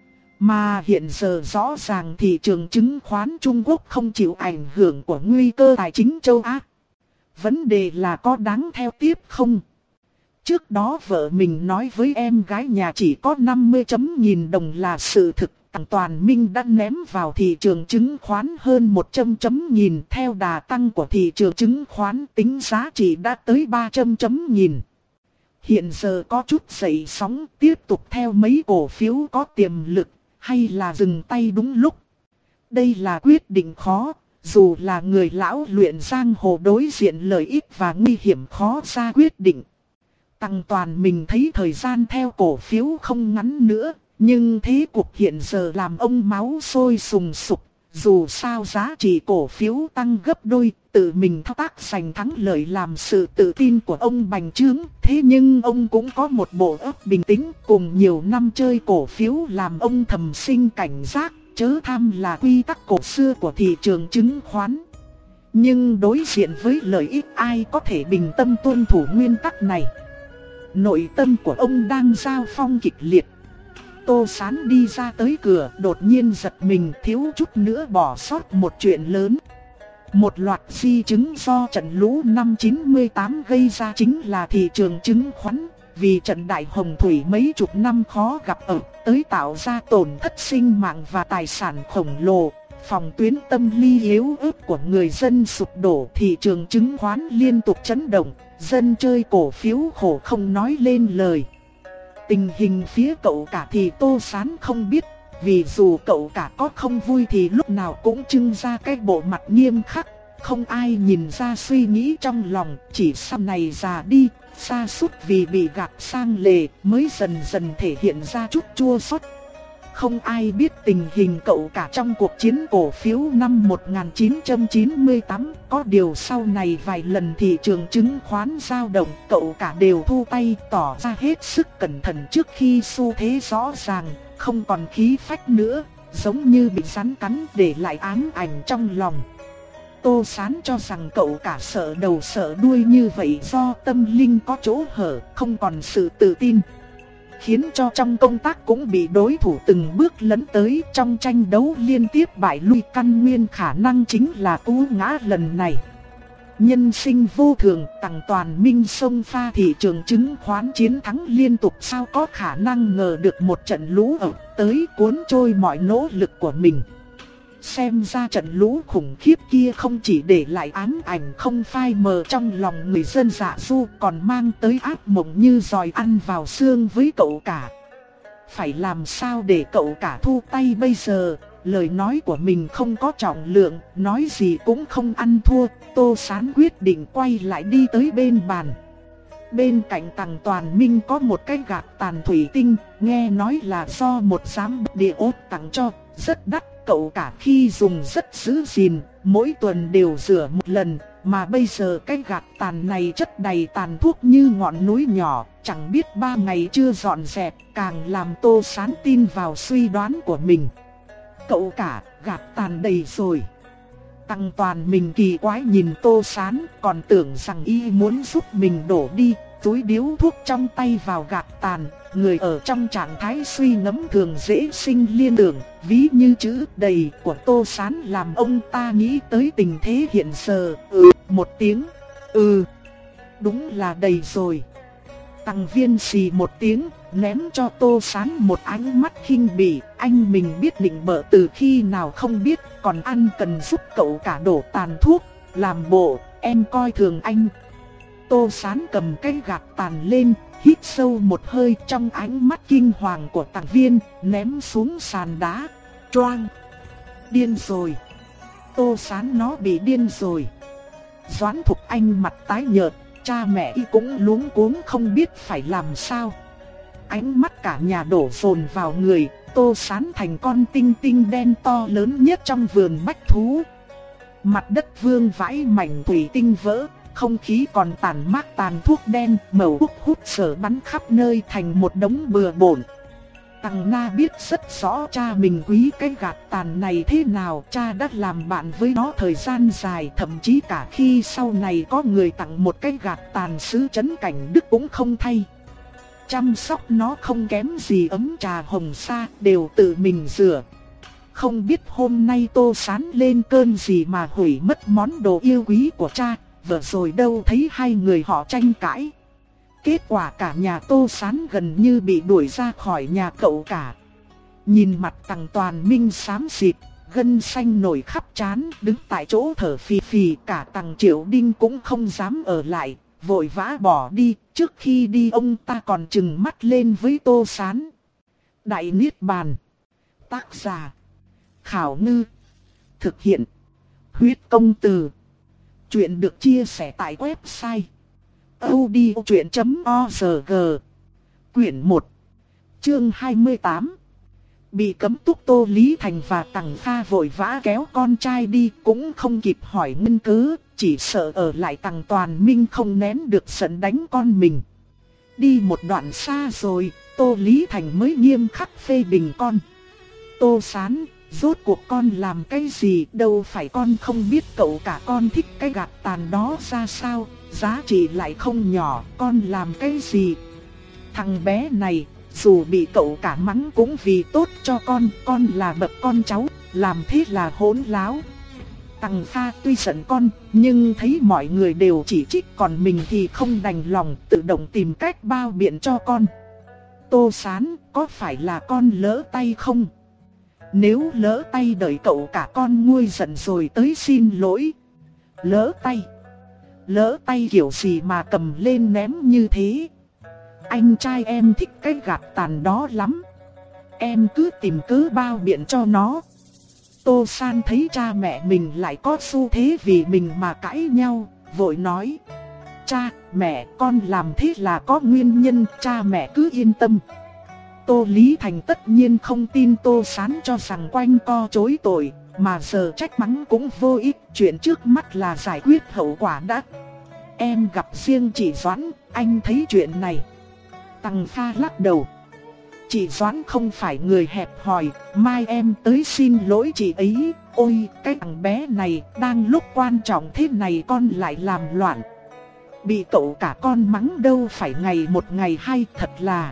Mà hiện giờ rõ ràng thị trường chứng khoán Trung Quốc không chịu ảnh hưởng của nguy cơ tài chính châu Á. Vấn đề là có đáng theo tiếp không? Trước đó vợ mình nói với em gái nhà chỉ có năm mươi chấm nghìn đồng là sự thực. Tằng Toàn Minh đã ném vào thị trường chứng khoán hơn một trăm chấm nghìn. Theo đà tăng của thị trường chứng khoán tính giá trị đã tới ba trăm chấm nghìn. Hiện giờ có chút dậy sóng, tiếp tục theo mấy cổ phiếu có tiềm lực, hay là dừng tay đúng lúc. Đây là quyết định khó, dù là người lão luyện giang hồ đối diện lợi ích và nguy hiểm khó ra quyết định. Tằng Toàn mình thấy thời gian theo cổ phiếu không ngắn nữa, nhưng thế cục hiện giờ làm ông máu sôi sùng sục. Dù sao giá trị cổ phiếu tăng gấp đôi, tự mình thao tác giành thắng lợi làm sự tự tin của ông bành trướng. Thế nhưng ông cũng có một bộ óc bình tĩnh, cùng nhiều năm chơi cổ phiếu làm ông thầm sinh cảnh giác, chớ tham là quy tắc cổ xưa của thị trường chứng khoán. Nhưng đối diện với lợi ích ai có thể bình tâm tuân thủ nguyên tắc này. Nội tâm của ông đang giao phong kịch liệt. Tô Sán đi ra tới cửa, đột nhiên giật mình, thiếu chút nữa bỏ sót một chuyện lớn. Một loạt di chứng do trận lũ năm chín mươi tám gây ra chính là thị trường chứng khoán. Vì trận đại hồng thủy mấy chục năm khó gặp ở, tới tạo ra tổn thất sinh mạng và tài sản khổng lồ. Phòng tuyến tâm lý yếu ớt của người dân sụp đổ, thị trường chứng khoán liên tục chấn động, dân chơi cổ phiếu khổ không nói lên lời. Tình hình phía cậu cả thì Tô Sán không biết, vì dù cậu cả có không vui thì lúc nào cũng trưng ra cái bộ mặt nghiêm khắc, không ai nhìn ra suy nghĩ trong lòng, chỉ sau này già đi, sa sút vì bị gạt sang lề mới dần dần thể hiện ra chút chua xót. Không ai biết tình hình cậu cả trong cuộc chiến cổ phiếu năm một nghìn chín trăm chín mươi tám, có điều sau này vài lần thị trường chứng khoán dao động, cậu cả đều thu tay tỏ ra hết sức cẩn thận trước khi xu thế rõ ràng, không còn khí phách nữa, giống như bị rắn cắn để lại ám ảnh trong lòng. Tô Sán cho rằng cậu cả sợ đầu sợ đuôi như vậy do tâm linh có chỗ hở, không còn sự tự tin, khiến cho trong công tác cũng bị đối thủ từng bước lấn tới, trong tranh đấu liên tiếp bại lui, căn nguyên khả năng chính là cú ngã lần này. Nhân sinh vô thường, Tằng Toàn Minh xông pha thị trường chứng khoán chiến thắng liên tục, sao có khả năng ngờ được một trận lũ ập tới cuốn trôi mọi nỗ lực của mình. Xem ra trận lũ khủng khiếp kia không chỉ để lại ám ảnh không phai mờ trong lòng người dân Dạ Du, còn mang tới ác mộng như giòi ăn vào xương với cậu cả. Phải làm sao để cậu cả thu tay bây giờ? Lời nói của mình không có trọng lượng, nói gì cũng không ăn thua. Tô Sán quyết định quay lại đi tới bên bàn. Bên cạnh Tằng Toàn Minh có một cái gạt tàn thủy tinh, nghe nói là do một giám đốc địa ốt tặng cho, rất đắt. Cậu cả khi dùng rất giữ gìn, mỗi tuần đều rửa một lần, mà bây giờ cái gạt tàn này chất đầy tàn thuốc như ngọn núi nhỏ, chẳng biết ba ngày chưa dọn dẹp, càng làm Tô Sán tin vào suy đoán của mình. Cậu cả, gạt tàn đầy rồi. Tằng Toàn mình kỳ quái nhìn Tô Sán, còn tưởng rằng y muốn giúp mình đổ đi, túi điếu thuốc trong tay vào gạt tàn. Người ở trong trạng thái suy ngẫm thường dễ sinh liên tưởng, ví như chữ đầy của Tô Sán làm ông ta nghĩ tới tình thế hiện giờ. Ừ, một tiếng, ừ, đúng là đầy rồi. Tằng Viên xì một tiếng, ném cho Tô Sán một ánh mắt khinh bỉ, anh mình biết định bợ từ khi nào không biết, còn ăn cần giúp cậu cả đổ tàn thuốc, làm bộ, em coi thường anh. Tô Sán cầm cái gạt tàn lên, hít sâu một hơi, trong ánh mắt kinh hoàng của Tằng Viên, ném xuống sàn đá. Choang! Điên rồi! Tô Sán nó bị điên rồi. Doãn Thục Anh mặt tái nhợt, cha mẹ y cũng luống cuống không biết phải làm sao. Ánh mắt cả nhà đổ dồn vào người, Tô Sán thành con tinh tinh đen to lớn nhất trong vườn bách thú. Mặt đất vương vãi mảnh thủy tinh vỡ. Không khí còn tàn mát tàn thuốc đen, màu thuốc hút sở bắn khắp nơi thành một đống bừa bộn. Tằng Na biết rất rõ cha mình quý cái gạt tàn này thế nào, cha đã làm bạn với nó thời gian dài, thậm chí cả khi sau này có người tặng một cái gạt tàn sứ Trấn Cảnh Đức cũng không thay. Chăm sóc nó không kém gì ấm trà hồng sa, đều tự mình rửa. Không biết hôm nay Tô Sán lên cơn gì mà hủy mất món đồ yêu quý của cha. Vừa rồi đâu thấy hai người họ tranh cãi. Kết quả cả nhà Tô Sán gần như bị đuổi ra khỏi nhà cậu cả. Nhìn mặt Tằng Toàn Minh xám xịt, gân xanh nổi khắp trán, đứng tại chỗ thở phì phì. Cả Tằng Triệu Đinh cũng không dám ở lại, vội vã bỏ đi. Trước khi đi ông ta còn trừng mắt lên với Tô Sán. Đại Niết Bàn. Tác giả Khảo Ngư. Thực hiện Huyết Công Từ. Chuyện được chia sẻ tại website audiochuyện chấm org. Quyển một, chương hai mươi tám. Bị cấm túc, Tô Lý Thành và Tằng Kha vội vã kéo con trai đi, cũng không kịp hỏi nguyên cớ, chỉ sợ ở lại Tằng Toàn Minh không nén được giận đánh con mình. Đi một đoạn xa rồi, Tô Lý Thành mới nghiêm khắc phê bình con. Tô Sán, Rốt cuộc con làm cái gì, đâu phải con không biết cậu cả con thích cái gạt tàn đó ra sao, giá trị lại không nhỏ, con làm cái gì. Thằng bé này, dù bị cậu cả mắng cũng vì tốt cho con, con là bậc con cháu, làm thế là hỗn láo. Tằng Kha tuy giận con, nhưng thấy mọi người đều chỉ trích còn mình thì không đành lòng, tự động tìm cách bao biện cho con. Tô Sán, có phải là con lỡ tay không? Nếu lỡ tay đợi cậu cả con nguôi giận rồi tới xin lỗi. Lỡ tay? Lỡ tay kiểu gì mà cầm lên ném như thế? Anh trai em thích cái gạt tàn đó lắm. Em cứ tìm cớ bao biện cho nó. Tô San thấy cha mẹ mình lại có xu thế vì mình mà cãi nhau, vội nói: Cha, mẹ, con làm thế là có nguyên nhân, cha mẹ cứ yên tâm. Tô Lý Thành tất nhiên không tin Tô Sán cho rằng quanh co chối tội, mà giờ trách mắng cũng vô ích, chuyện trước mắt là giải quyết hậu quả đã. Em gặp riêng chị Doãn, anh thấy chuyện này. Tằng Kha lắc đầu. Chị Doãn không phải người hẹp hòi, mai em tới xin lỗi chị ấy. Ôi, cái thằng bé này, đang lúc quan trọng thế này con lại làm loạn. Bị cậu cả con mắng đâu phải ngày một ngày hai, thật là.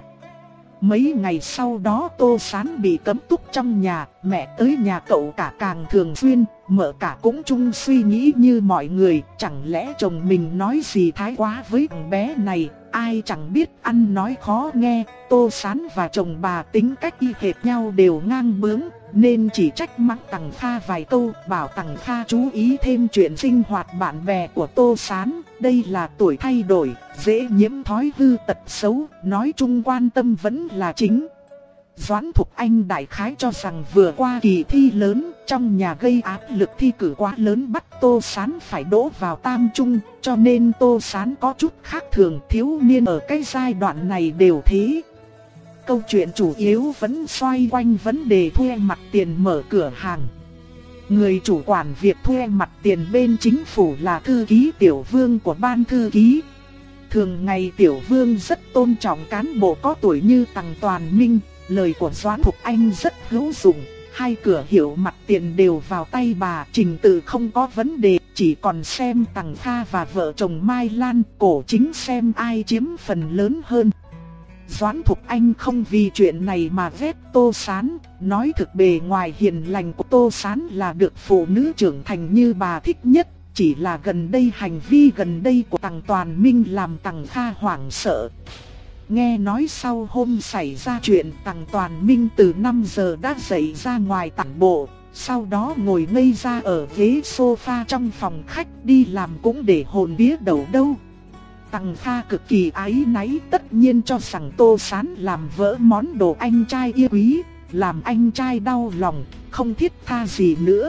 Mấy ngày sau đó Tô Sán bị cấm túc trong nhà, mẹ tới nhà cậu cả càng thường xuyên, mợ cả cũng chung suy nghĩ như mọi người, chẳng lẽ chồng mình nói gì thái quá với thằng bé này, ai chẳng biết ăn nói khó nghe. Tô Sán và chồng bà tính cách y hệt nhau, đều ngang bướng, nên chỉ trách mắng Tằng Kha vài câu, bảo Tằng Kha chú ý thêm chuyện sinh hoạt bạn bè của Tô Sán. Đây là tuổi thay đổi, dễ nhiễm thói hư tật xấu, nói chung quan tâm vẫn là chính. Doãn Thục Anh đại khái cho rằng vừa qua kỳ thi lớn, trong nhà gây áp lực thi cử quá lớn bắt Tô Sán phải đỗ vào tam trung, cho nên Tô Sán có chút khác thường, thiếu niên ở cái giai đoạn này đều thế. Câu chuyện chủ yếu vẫn xoay quanh vấn đề thuê mặt tiền mở cửa hàng. Người chủ quản việc thuê mặt tiền bên chính phủ là thư ký Tiểu Vương của ban thư ký. Thường ngày Tiểu Vương rất tôn trọng cán bộ có tuổi như Tằng Toàn Minh, lời của Doãn Thục Anh rất hữu dụng. Hai cửa hiệu mặt tiền đều vào tay bà, trình tự không có vấn đề, chỉ còn xem Tằng Kha và vợ chồng Mai Lan, cổ chính xem ai chiếm phần lớn hơn. Doãn Thục Anh không vì chuyện này mà ghét Tô Sán, nói thực bề ngoài hiền lành của Tô Sán là được phụ nữ trưởng thành như bà thích nhất, chỉ là gần đây hành vi gần đây của Tằng Toàn Minh làm Tằng Kha hoảng sợ. Nghe nói sau hôm xảy ra chuyện, Tằng Toàn Minh từ năm giờ đã dậy ra ngoài tản bộ, sau đó ngồi ngây ra ở ghế sofa trong phòng khách, đi làm cũng để hồn vía đầu đâu. Tằng Kha cực kỳ áy náy, tất nhiên cho rằng Tô Sán làm vỡ món đồ anh trai yêu quý, làm anh trai đau lòng, không thiết tha gì nữa.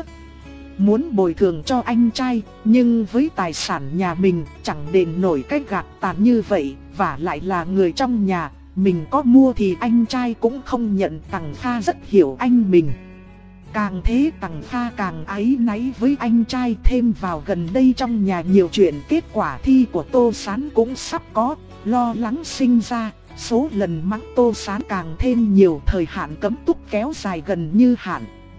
Muốn bồi thường cho anh trai, nhưng với tài sản nhà mình chẳng đền nổi cái gạt tàn như vậy, và lại là người trong nhà, mình có mua thì anh trai cũng không nhận. Tằng Kha rất hiểu anh mình. Càng thế Tằng Kha càng áy náy với anh trai, thêm vào gần đây trong nhà nhiều chuyện, kết quả thi của Tô Sán cũng sắp có, lo lắng sinh ra, số lần mắng Tô Sán càng thêm nhiều, thời hạn cấm túc kéo dài gần như hạn.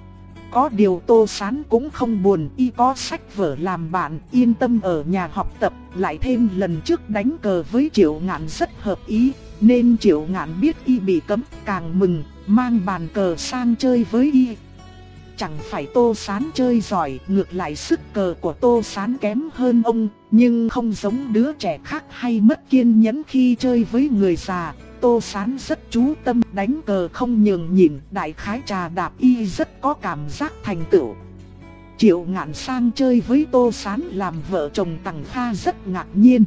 Có điều Tô Sán cũng không buồn, y có sách vở làm bạn, yên tâm ở nhà học tập, lại thêm lần trước đánh cờ với Triệu Ngạn rất hợp ý, nên Triệu Ngạn biết y bị cấm càng mừng, mang bàn cờ sang chơi với y. Chẳng phải Tô Sán chơi giỏi, ngược lại sức cờ của Tô Sán kém hơn ông, nhưng không giống đứa trẻ khác hay mất kiên nhẫn khi chơi với người già. Tô Sán rất chú tâm, đánh cờ không nhường nhịn, đại khái trà đạp y rất có cảm giác thành tựu. Triệu Ngạn sang chơi với Tô Sán làm vợ chồng Tằng Kha rất ngạc nhiên.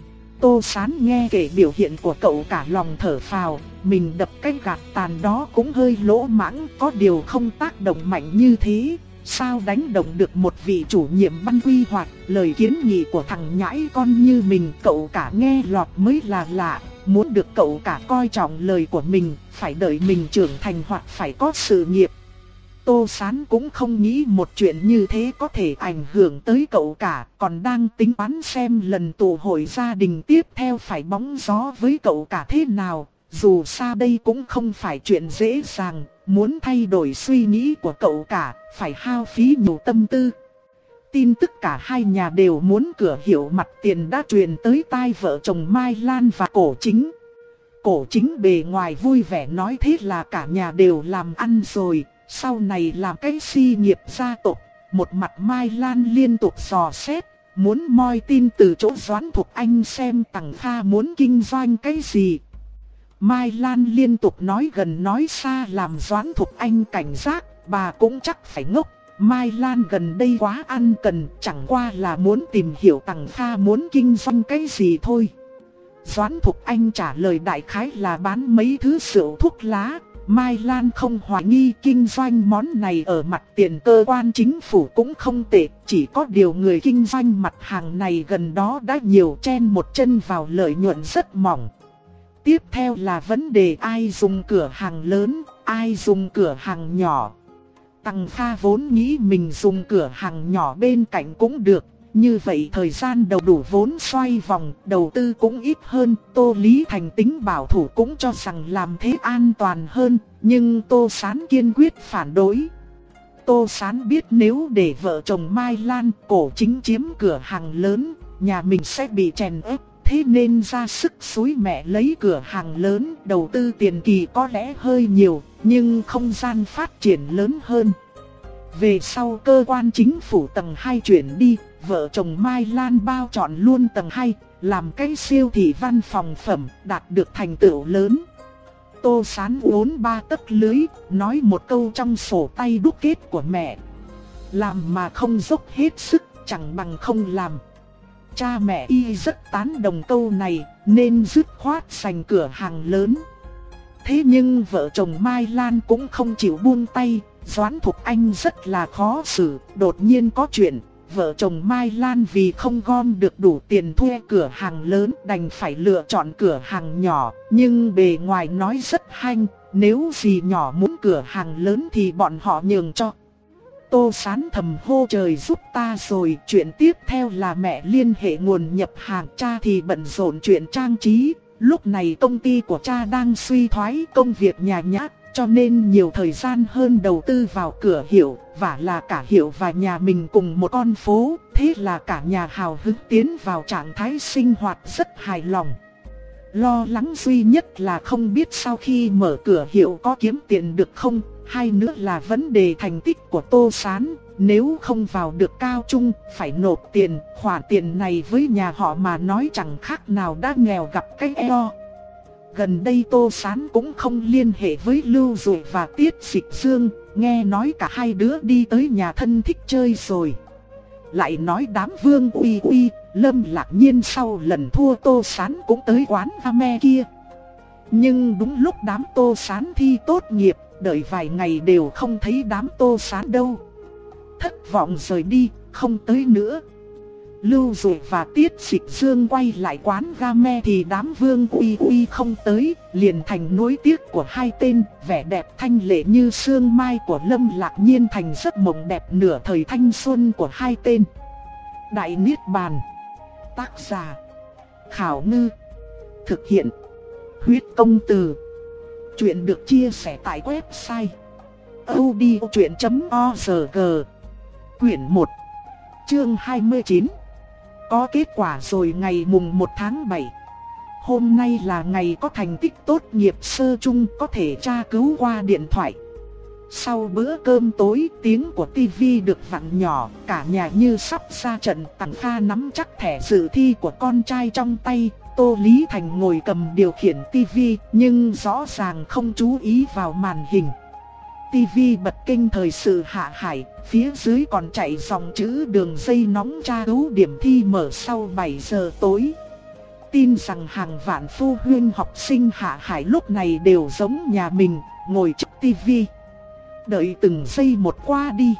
Tô Sán nghe kể biểu hiện của cậu cả lòng thở phào, mình đập cái gạt tàn đó cũng hơi lỗ mãng, có điều không tác động mạnh như thế, sao đánh động được một vị chủ nhiệm ban quy hoạch. Lời kiến nghị của thằng nhãi con như mình cậu cả nghe lọt mới là lạ, muốn được cậu cả coi trọng lời của mình, phải đợi mình trưởng thành hoặc phải có sự nghiệp. Tô Sán cũng không nghĩ một chuyện như thế có thể ảnh hưởng tới cậu cả, còn đang tính toán xem lần tụ hội gia đình tiếp theo phải bóng gió với cậu cả thế nào. Dù sao đây cũng không phải chuyện dễ dàng, muốn thay đổi suy nghĩ của cậu cả, phải hao phí nhiều tâm tư. Tin tức cả hai nhà đều muốn cửa hiệu mặt tiền đã truyền tới tai vợ chồng Mai Lan và Cổ Chính. Cổ Chính bề ngoài vui vẻ nói thế là cả nhà đều làm ăn rồi, sau này làm cái si nghiệp gia tộc. Một mặt Mai Lan liên tục dò xét, muốn moi tin từ chỗ Doãn Thục Anh xem Tằng Kha muốn kinh doanh cái gì. Mai Lan liên tục nói gần nói xa làm Doãn Thục Anh cảnh giác, bà cũng chắc phải ngốc. Mai Lan gần đây quá ăn cần, chẳng qua là muốn tìm hiểu Tằng Kha muốn kinh doanh cái gì thôi. Doãn Thục Anh trả lời đại khái là bán mấy thứ rượu thuốc lá. Mai Lan không hoài nghi kinh doanh món này ở mặt tiền cơ quan chính phủ cũng không tệ, chỉ có điều người kinh doanh mặt hàng này gần đó đã nhiều chen một chân vào lợi nhuận rất mỏng. Tiếp theo là vấn đề ai dùng cửa hàng lớn, ai dùng cửa hàng nhỏ. Tằng Kha vốn nghĩ mình dùng cửa hàng nhỏ bên cạnh cũng được, như vậy thời gian đầu đủ vốn xoay vòng, đầu tư cũng ít hơn. Tô Lý Thành tính bảo thủ cũng cho rằng làm thế an toàn hơn, nhưng Tô Sán kiên quyết phản đối. Tô Sán biết nếu để vợ chồng Mai Lan, Cổ Chính chiếm cửa hàng lớn, nhà mình sẽ bị chèn ép, thế nên ra sức xúi mẹ lấy cửa hàng lớn, đầu tư tiền kỳ có lẽ hơi nhiều, nhưng không gian phát triển lớn hơn. Về sau cơ quan chính phủ tầng hai chuyển đi, vợ chồng Mai Lan bao trọn luôn tầng hai, làm cái siêu thị văn phòng phẩm, đạt được thành tựu lớn. Tô Sán uốn ba tấc lưới, nói một câu trong sổ tay đúc kết của mẹ. Làm mà không dốc hết sức, chẳng bằng không làm. Cha mẹ y rất tán đồng câu này, nên dứt khoát giành cửa hàng lớn. Thế nhưng vợ chồng Mai Lan cũng không chịu buông tay. Doãn Thục Anh rất là khó xử, đột nhiên có chuyện. Vợ chồng Mai Lan vì không gom được đủ tiền thuê cửa hàng lớn đành phải lựa chọn cửa hàng nhỏ. Nhưng bề ngoài nói rất hanh, nếu dì nhỏ muốn cửa hàng lớn thì bọn họ nhường cho. Tô Sán thầm hô trời giúp ta rồi. Chuyện tiếp theo là mẹ liên hệ nguồn nhập hàng, cha thì bận rộn chuyện trang trí. Lúc này công ty của cha đang suy thoái, công việc nhàn nhã, cho nên nhiều thời gian hơn đầu tư vào cửa hiệu, và là cả hiệu và nhà mình cùng một con phố. Thế là cả nhà hào hứng tiến vào trạng thái sinh hoạt rất hài lòng. Lo lắng duy nhất là không biết sau khi mở cửa hiệu có kiếm tiền được không, hay nữa là vấn đề thành tích của Tô Sán. Nếu không vào được cao trung, phải nộp tiền, khoản tiền này với nhà họ mà nói chẳng khác nào đã nghèo gặp cái eo. Gần đây Tô Sán cũng không liên hệ với Lưu Dụ và Tiết Dịch Dương, nghe nói cả hai đứa đi tới nhà thân thích chơi rồi. Lại nói đám Vương Uy Uy, Lâm Lạc Nhiên sau lần thua Tô Sán cũng tới quán Ame kia. Nhưng đúng lúc đám Tô Sán thi tốt nghiệp, đợi vài ngày đều không thấy đám Tô Sán đâu. Thất vọng rời đi, không tới nữa. Lưu Dụ và Tiết Dịch Dương quay lại quán Game thì đám Vương Uy Uy không tới, liền thành nối tiếc của hai tên. Vẻ đẹp thanh lệ như sương mai của Lâm Lạc Nhiên thành giấc mộng đẹp nửa thời thanh xuân của hai tên. Đại Niết Bàn. Tác giả Khảo Ngư. Thực hiện Huyết Công Từ. Chuyện được chia sẻ tại website audiochuyện chấm org. Quyển một, chương hai mươi chín. Có kết quả rồi. Ngày mùng một tháng bảy. Hôm nay là ngày có thành tích tốt nghiệp sơ trung, có thể tra cứu qua điện thoại. Sau bữa cơm tối, tiếng của tivi được vặn nhỏ, cả nhà như sắp ra trận. Tằng Kha nắm chắc thẻ dự thi của con trai trong tay. Tô Lý Thành ngồi cầm điều khiển tivi, nhưng rõ ràng không chú ý vào màn hình. Tivi bật kênh thời sự Hạ Hải, phía dưới còn chạy dòng chữ đường dây nóng tra cứu điểm thi mở sau bảy giờ tối. Tin rằng hàng vạn phụ huynh học sinh Hạ Hải lúc này đều giống nhà mình, ngồi trước tivi, đợi từng giây một qua đi.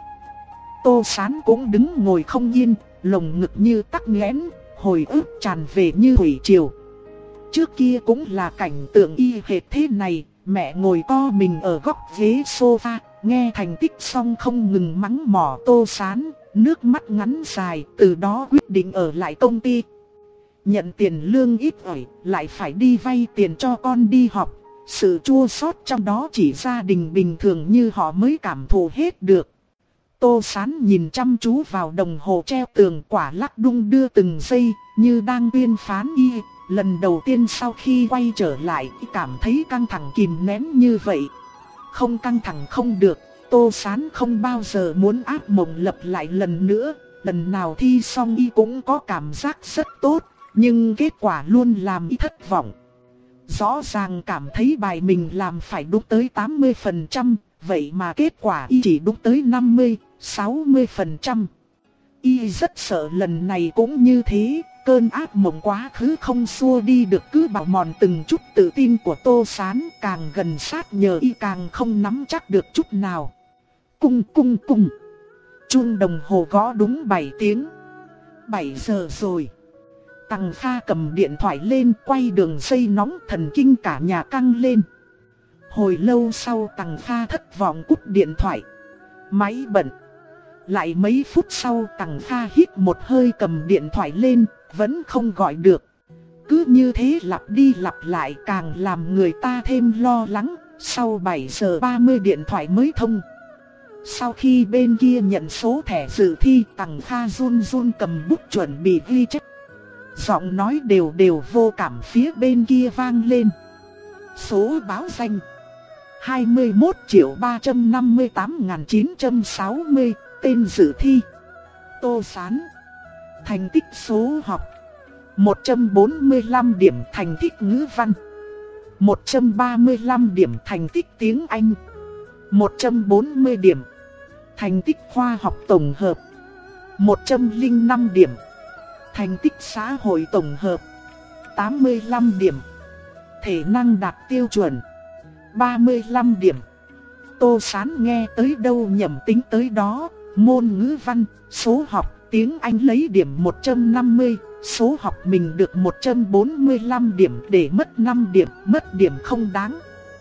Tô Sán cũng đứng ngồi không yên, lồng ngực như tắc nghẽn, hồi ức tràn về như thủy triều. Trước kia cũng là cảnh tượng y hệt thế này. Mẹ ngồi co mình ở góc ghế sofa, nghe thành tích xong không ngừng mắng mỏ Tô Sán, nước mắt ngắn dài, từ đó quyết định ở lại công ty. Nhận tiền lương ít ỏi, lại phải đi vay tiền cho con đi học, Sự chua xót trong đó chỉ gia đình bình thường như họ mới cảm thụ hết được. Tô Sán nhìn chăm chú vào đồng hồ treo tường, quả lắc đung đưa từng giây, như đang tuyên phán y. Lần đầu tiên sau khi quay trở lại, cảm thấy căng thẳng kìm nén như vậy. Không căng thẳng không được, Tô Sán không bao giờ muốn ác mộng lặp lại lần nữa. Lần nào thi xong y cũng có cảm giác rất tốt, nhưng kết quả luôn làm y thất vọng. Rõ ràng cảm thấy bài mình làm phải đúng tới tám mươi phần trăm, vậy mà kết quả y chỉ đúng tới năm mươi, sáu mươi phần trăm. Y rất sợ lần này cũng như thế, cơn ác mộng quá khứ không xua đi được cứ bào mòn từng chút tự tin của Tô Sán, càng gần sát nhờ y càng không nắm chắc được chút nào. Cung cung cung. Chuông đồng hồ gõ đúng bảy tiếng. bảy giờ rồi. Tằng Kha cầm điện thoại lên, quay đường dây nóng, thần kinh cả nhà căng lên. Hồi lâu sau Tằng Kha thất vọng cúp điện thoại. Máy bận. Lại mấy phút sau Tằng Kha hít một hơi cầm điện thoại lên, vẫn không gọi được. Cứ như thế lặp đi lặp lại càng làm người ta thêm lo lắng. Sau bảy giờ ba mươi điện thoại mới thông. Sau khi bên kia nhận số thẻ dự thi, Tằng Kha run run cầm bút chuẩn bị ghi chép. Giọng nói đều đều vô cảm phía bên kia vang lên. Số báo danh hai mươi mốt triệu ba trăm năm mươi tám nghìn chín trăm sáu mươi. Tên dự thi Tô Sán. Thành tích số học một trăm bốn mươi lăm điểm, thành tích ngữ văn một trăm ba mươi lăm điểm, thành tích tiếng Anh một trăm bốn mươi điểm, thành tích khoa học tổng hợp một trăm lẻ năm điểm, thành tích xã hội tổng hợp tám mươi lăm điểm, thể năng đạt tiêu chuẩn ba mươi lăm điểm. Tô Sán nghe tới đâu nhẩm tính tới đó. Môn ngữ văn, số học, tiếng Anh lấy điểm một trăm năm mươi, số học mình được một trăm bốn mươi lăm điểm, để mất năm điểm, mất điểm không đáng.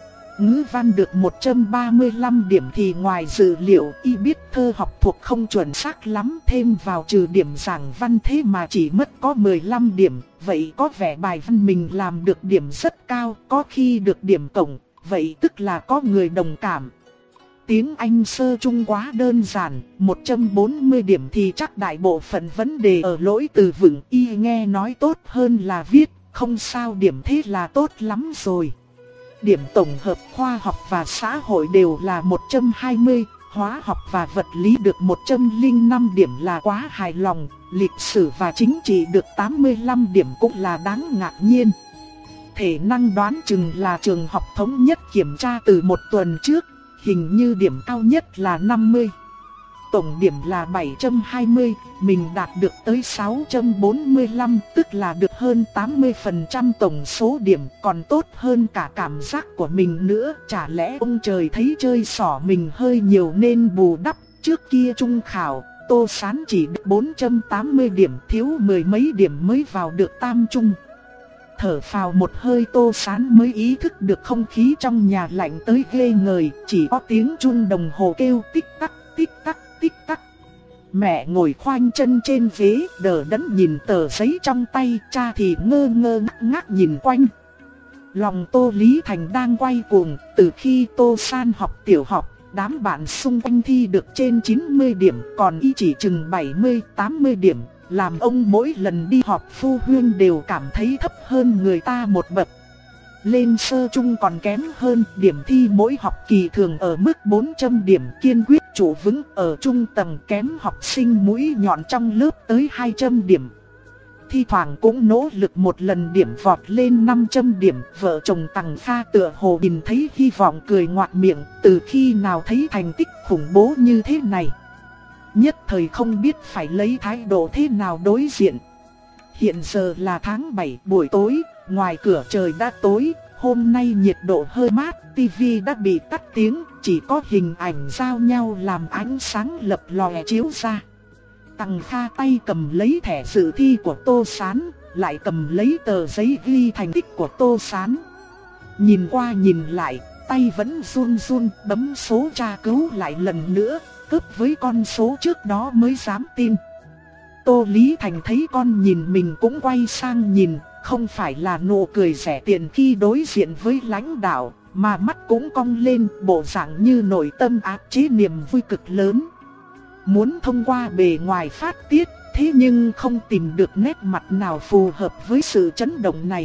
Ngữ văn được một trăm ba mươi lăm điểm thì ngoài dự liệu, y biết thơ học thuộc không chuẩn xác lắm, thêm vào trừ điểm giảng văn thế mà chỉ mất có mười lăm điểm, vậy có vẻ bài văn mình làm được điểm rất cao, có khi được điểm cộng, vậy tức là có người đồng cảm. Tiếng Anh sơ trung quá đơn giản, một trăm bốn mươi điểm thì chắc đại bộ phận vấn đề ở lỗi từ vựng, y nghe nói tốt hơn là viết, không sao, điểm thế là tốt lắm rồi. Điểm tổng hợp khoa học và xã hội đều là một trăm hai mươi, hóa học và vật lý được một trăm lẻ năm điểm là quá hài lòng, lịch sử và chính trị được tám mươi lăm điểm cũng là đáng ngạc nhiên. Thể năng đoán chừng là trường học thống nhất kiểm tra từ một tuần trước. Hình như điểm cao nhất là năm mươi. Tổng điểm là bảy trăm hai mươi, mình đạt được tới sáu trăm bốn mươi lăm, tức là được hơn tám mươi phần trăm tổng số điểm, còn tốt hơn cả cảm giác của mình nữa. Chả lẽ ông trời thấy chơi xỏ mình hơi nhiều nên bù đắp. Trước kia trung khảo, Tô Sán chỉ được bốn trăm tám mươi điểm, thiếu mười mấy điểm mới vào được tam trung. Thở phào một hơi, Tô Sán mới ý thức được không khí trong nhà lạnh tới ghê người, chỉ có tiếng chuông đồng hồ kêu tích tắc, tích tắc, tích tắc. Mẹ ngồi khoanh chân trên ghế, đờ đẫn nhìn tờ giấy trong tay, cha thì ngơ ngơ ngác ngác nhìn quanh. Lòng Tô Lý Thành đang quay cuồng, từ khi Tô San học tiểu học, đám bạn xung quanh thi được trên chín mươi điểm, còn y chỉ chừng bảy mươi, tám mươi điểm. Làm ông mỗi lần đi họp phu huynh đều cảm thấy thấp hơn người ta một bậc. Lên sơ trung còn kém hơn, điểm thi mỗi học kỳ thường ở mức bốn trăm điểm, kiên quyết trụ vững. Ở trung tầng kém học sinh mũi nhọn trong lớp tới hai trăm điểm. Thi thoảng cũng nỗ lực một lần điểm vọt lên năm trăm điểm. Vợ chồng Tằng Kha tựa hồ nhìn thấy hy vọng cười ngoạc miệng, từ khi nào thấy thành tích khủng bố như thế này. Nhất thời không biết phải lấy thái độ thế nào đối diện. Hiện giờ là tháng bảy buổi tối, ngoài cửa trời đã tối, hôm nay nhiệt độ hơi mát, tivi đã bị tắt tiếng, chỉ có hình ảnh giao nhau làm ánh sáng lập lòe chiếu ra. Tằng Kha tay cầm lấy thẻ dự thi của Tô Sán, lại cầm lấy tờ giấy ghi thành tích của Tô Sán. Nhìn qua nhìn lại, tay vẫn run run bấm số tra cứu lại lần nữa. Cướp với con số trước đó mới dám tin. Tô Lý Thành thấy con nhìn mình cũng quay sang nhìn, không phải là nụ cười rẻ tiền khi đối diện với lãnh đạo, mà mắt cũng cong lên, bộ dạng như nội tâm áp chế niềm vui cực lớn. Muốn thông qua bề ngoài phát tiết, thế nhưng không tìm được nét mặt nào phù hợp với sự chấn động này.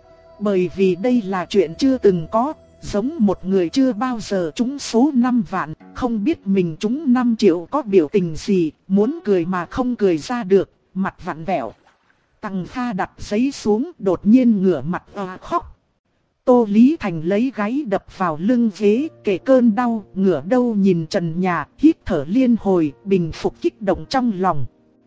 Bởi vì đây là chuyện chưa từng có, giống một người chưa bao giờ trúng số năm vạn, không biết mình trúng năm triệu có biểu tình gì, muốn cười mà không cười ra được, mặt vặn vẹo. Tằng Kha đặt giấy xuống, đột nhiên ngửa mặt òa khóc. Tô Lý Thành lấy gáy đập vào lưng ghế, kể cơn đau, ngửa đầu nhìn trần nhà, hít thở liên hồi, bình phục kích động trong lòng.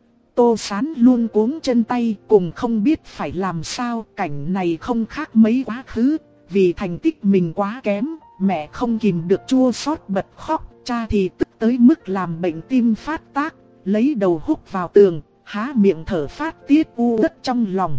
Tô Sán luôn cuống chân tay, cùng không biết phải làm sao, cảnh này không khác mấy quá khứ, vì thành tích mình quá kém, mẹ không kìm được chua xót bật khóc, cha thì tức tới mức làm bệnh tim phát tác, lấy đầu húc vào tường, há miệng thở phát tiết u uất trong lòng.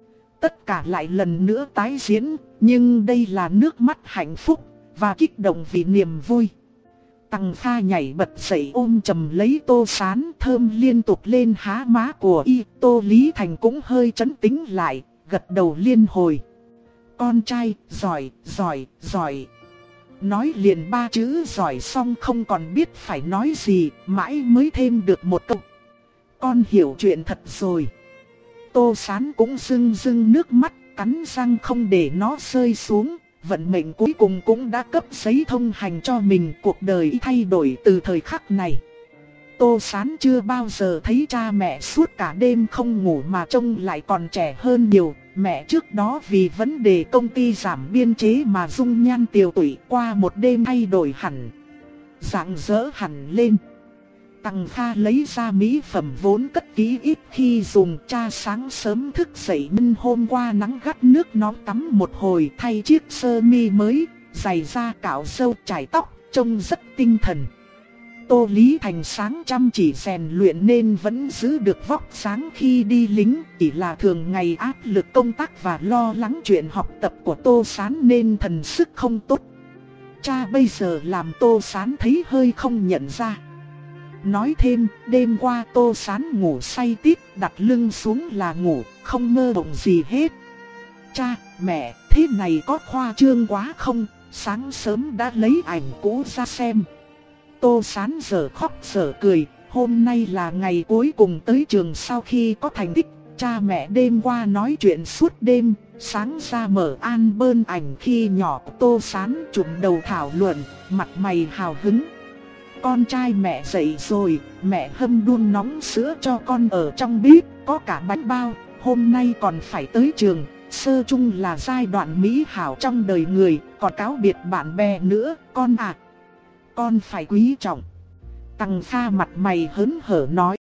Tất cả lại lần nữa tái diễn, nhưng đây là nước mắt hạnh phúc và kích động vì niềm vui. Tằng Kha nhảy bật dậy ôm chầm lấy Tô Sán, thơm liên tục lên há má của y. Tô Lý Thành cũng hơi trấn tĩnh lại, gật đầu liên hồi. Con trai, giỏi, giỏi, giỏi. Nói liền ba chữ giỏi xong không còn biết phải nói gì, mãi mới thêm được một câu. Con hiểu chuyện thật rồi. Tô Sán cũng rưng rưng nước mắt, cắn răng không để nó rơi xuống. Vận mệnh cuối cùng cũng đã cấp giấy thông hành cho mình, cuộc đời thay đổi từ thời khắc này. Tô Sán chưa bao giờ thấy cha mẹ suốt cả đêm không ngủ mà trông lại còn trẻ hơn nhiều. Mẹ trước đó vì vấn đề công ty giảm biên chế mà dung nhan tiều tụy, qua một đêm thay đổi hẳn, rạng rỡ hẳn lên. Tằng Kha lấy ra mỹ phẩm vốn cất kỹ ít khi dùng, cha sáng sớm thức dậy nhân hôm qua nắng gắt nước nóng tắm một hồi, thay chiếc sơ mi mới, giày da cạo râu chải tóc, trông rất tinh thần. Tô Lý Thành sáng chăm chỉ rèn luyện nên vẫn giữ được vóc sáng khi đi lính, chỉ là thường ngày áp lực công tác và lo lắng chuyện học tập của Tô Sán nên thần sức không tốt. Cha bây giờ làm Tô Sán thấy hơi không nhận ra. Nói thêm, đêm qua Tô Sán ngủ say tít, đặt lưng xuống là ngủ, không mơ mộng gì hết. Cha, mẹ, thế này có khoa trương quá không? Sáng sớm đã lấy ảnh cũ ra xem. Tô Sán giờ khóc giờ cười, hôm nay là ngày cuối cùng tới trường sau khi có thành tích. Cha mẹ đêm qua nói chuyện suốt đêm, sáng ra mở album ảnh khi nhỏ Tô Sán chụm đầu thảo luận, mặt mày hào hứng. Con trai mẹ dậy rồi, mẹ hâm đun nóng sữa cho con ở trong bếp, có cả bánh bao, hôm nay còn phải tới trường. Sơ chung là giai đoạn mỹ hảo trong đời người, còn cáo biệt bạn bè nữa, con à. Con phải quý trọng. Tằng Kha mặt mày hớn hở nói.